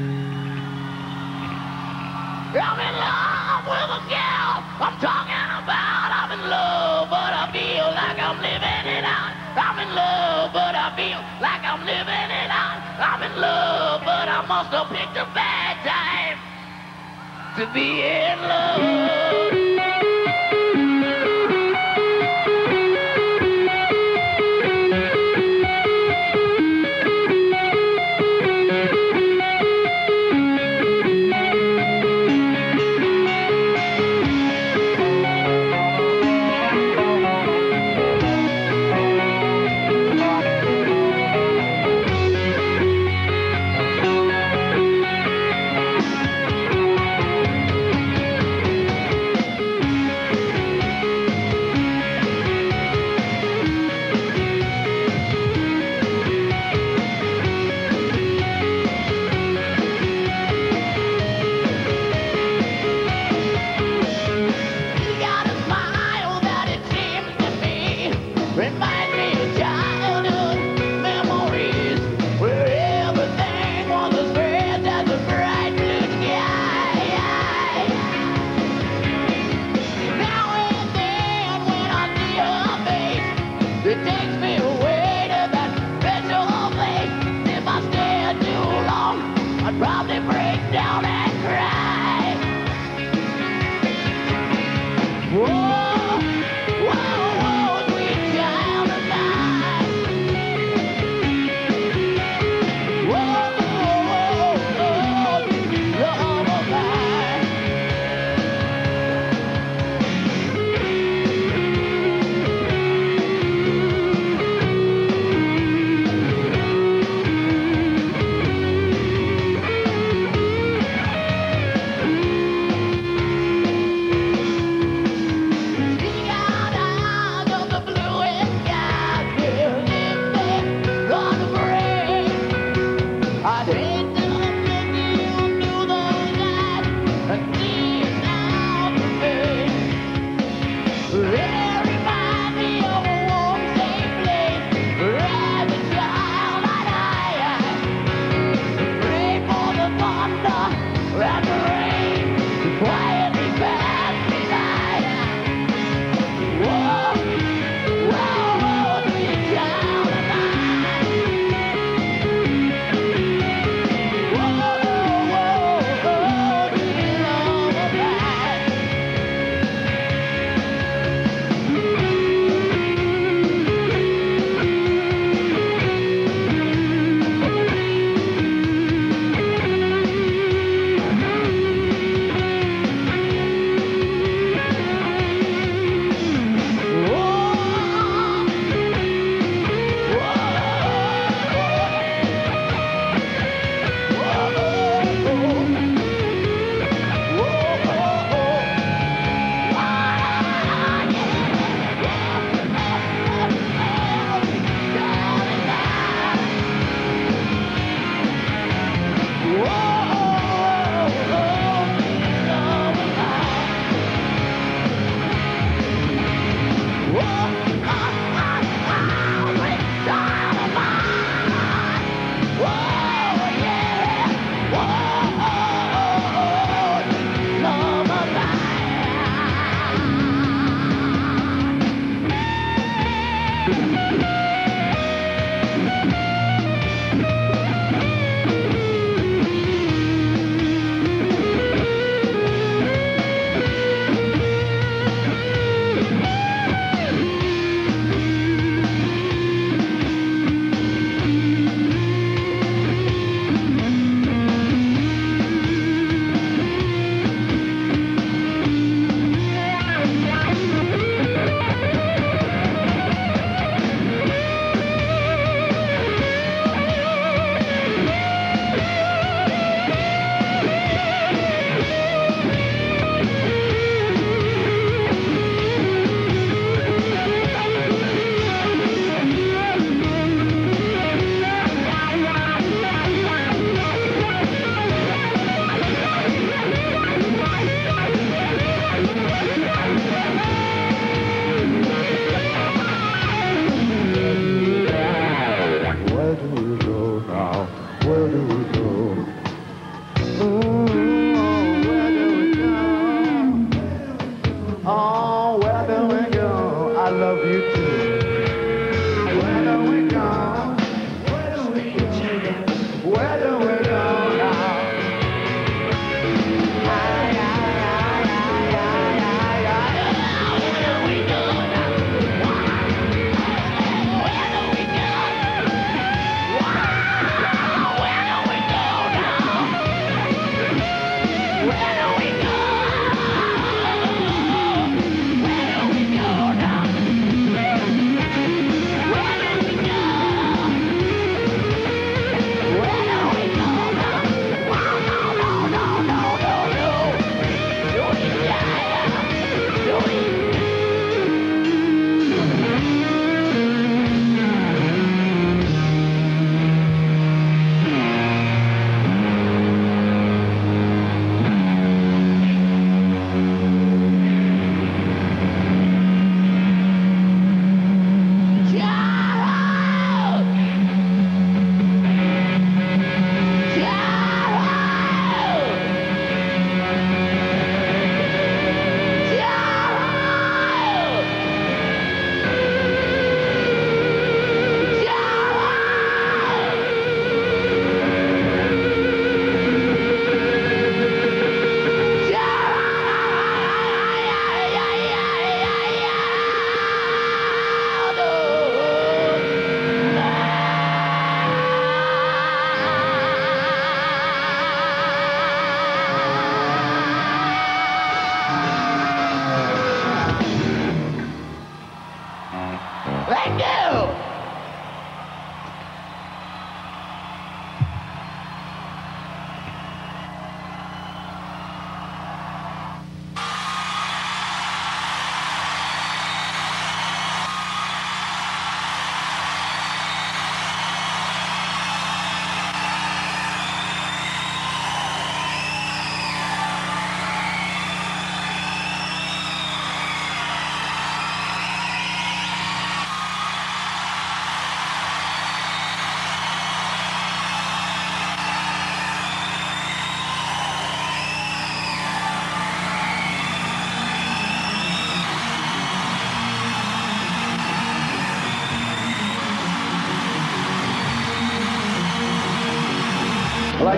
I'm in love with a gal I'm talking about. I'm in love, but I feel like I'm living it out. I'm in love, but I feel like I'm living it out. I'm in love, but I must have picked a bad time to be in love.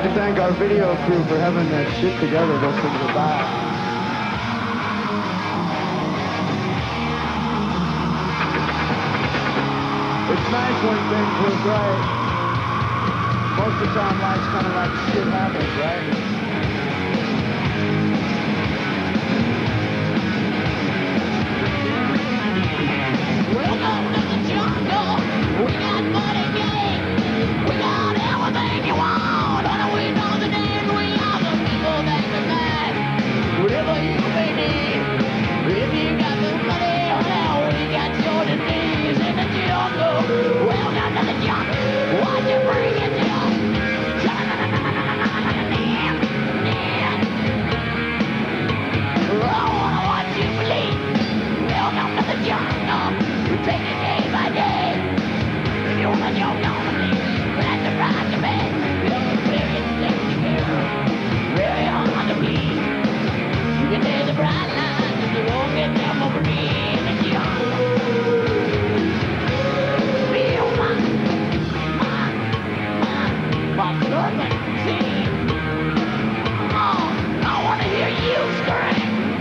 to thank our video crew for having that shit together just in the back. It's nice when things look right. Most of the time life's kind of like shit happens, right? Welcome to the jungle. We got money, gang. We got everything you want. And we know the name. We are the people that can find whatever you may need. If you got the money, well, we got your disease in the jungle. Welcome to the jungle. What you bring it to? I wanna watch you bleed. Welcome to the jungle. Take it day by day. If you wanna jump on the knee, that's the right to bed. You're very sexy girl, very hard to please. You can take the bright lines if you won't get them over me in the jungle. Feel my urban scene. Oh, I wanna hear you scream.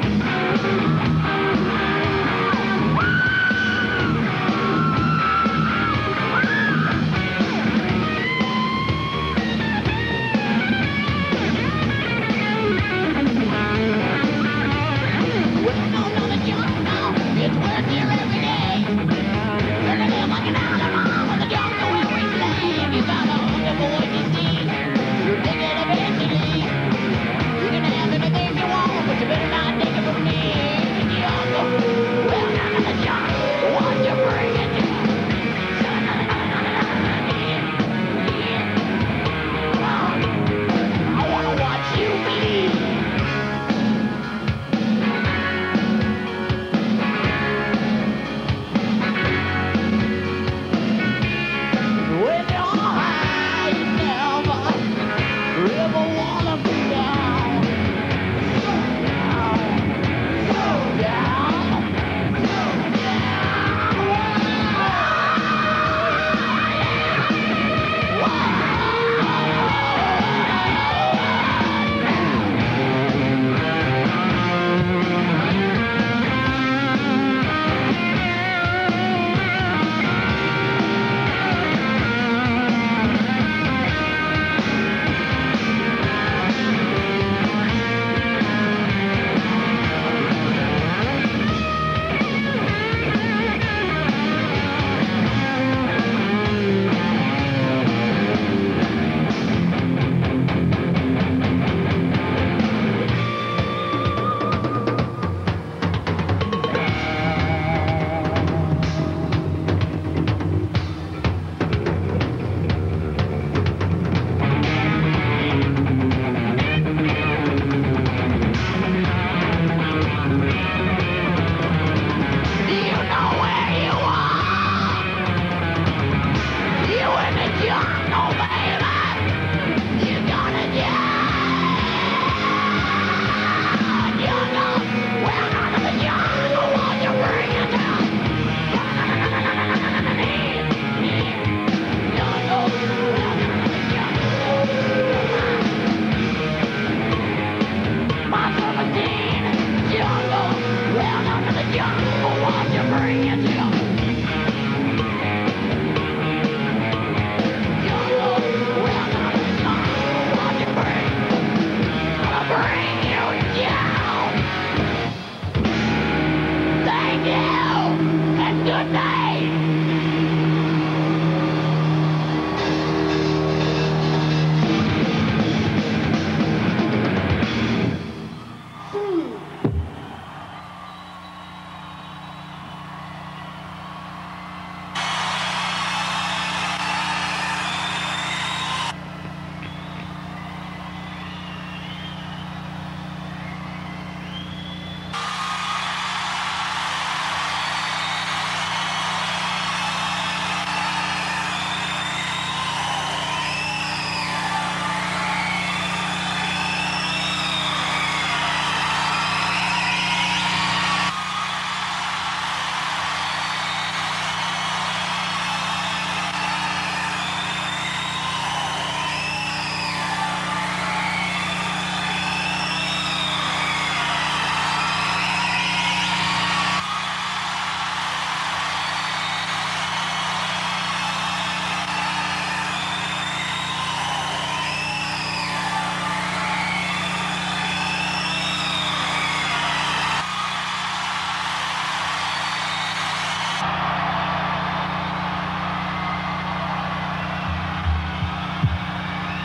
It's worth here every day. Learn to live like an animal in the jungle where we play. If you found a hunger for what you see, you'll take it eventually. You can have anything you want, but you better not take it from me. In the jungle, well, none of the jungle. What you bring it to? I wanna watch you bleed. When you're high, you never ever wanna be down. So down, so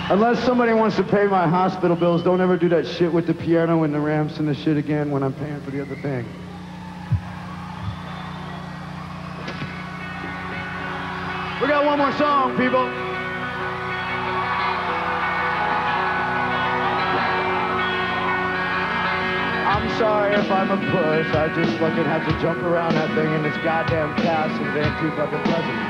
Unless somebody wants to pay my hospital bills, don't ever do that shit with the piano and the ramps and the shit again when I'm paying for the other thing. We got one more song, people. I'm sorry if I'm a puss. I just fucking have to jump around that thing in this goddamn cast and it ain't too fucking pleasant.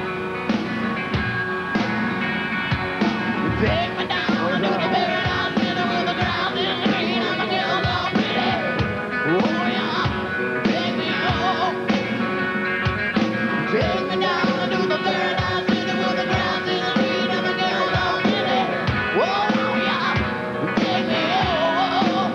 Take me down to the paradise, where the ground is green, I'm a girl all pretty. Oh yeah, take me home. Take me down to the paradise, where the ground is green, I'm a girl all pretty. Oh yeah, take me home.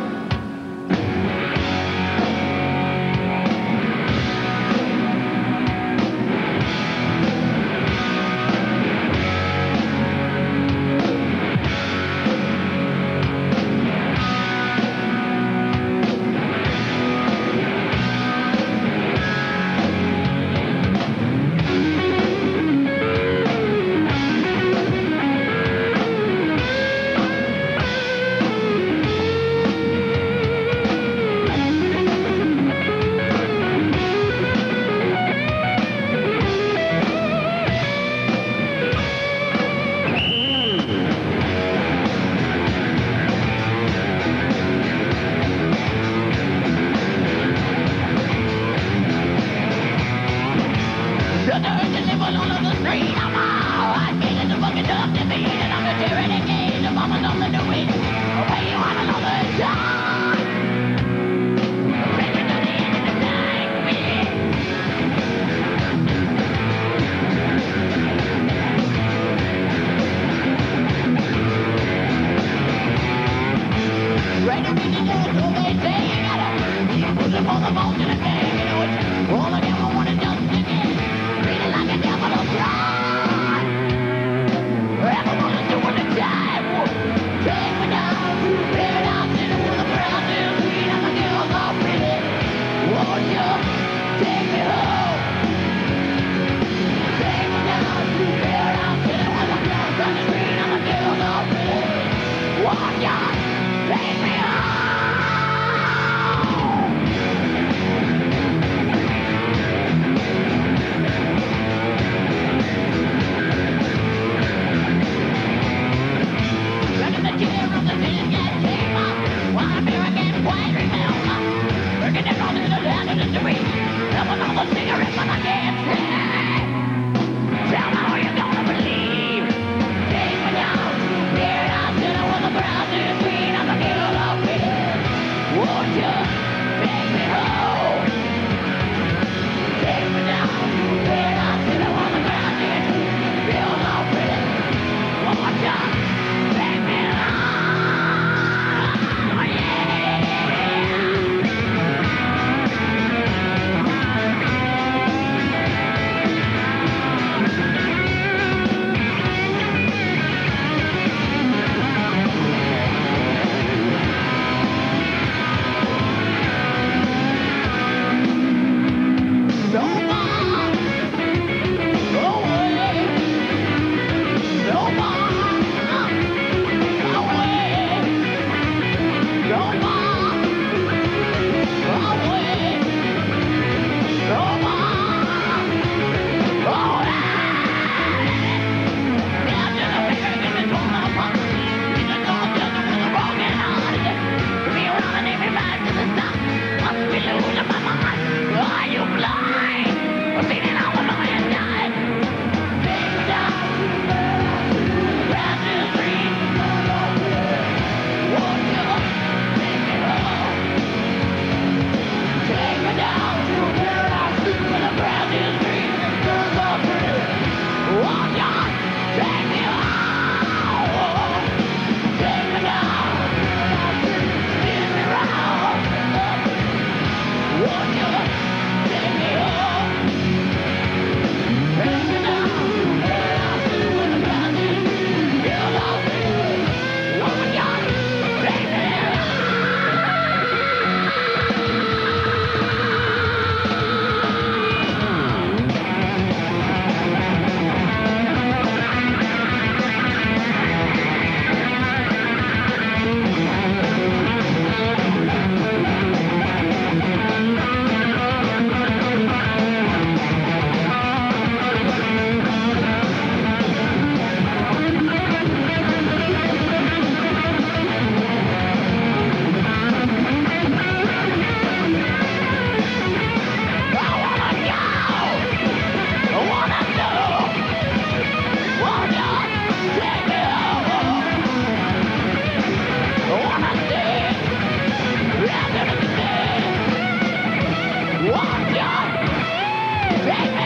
Watch your take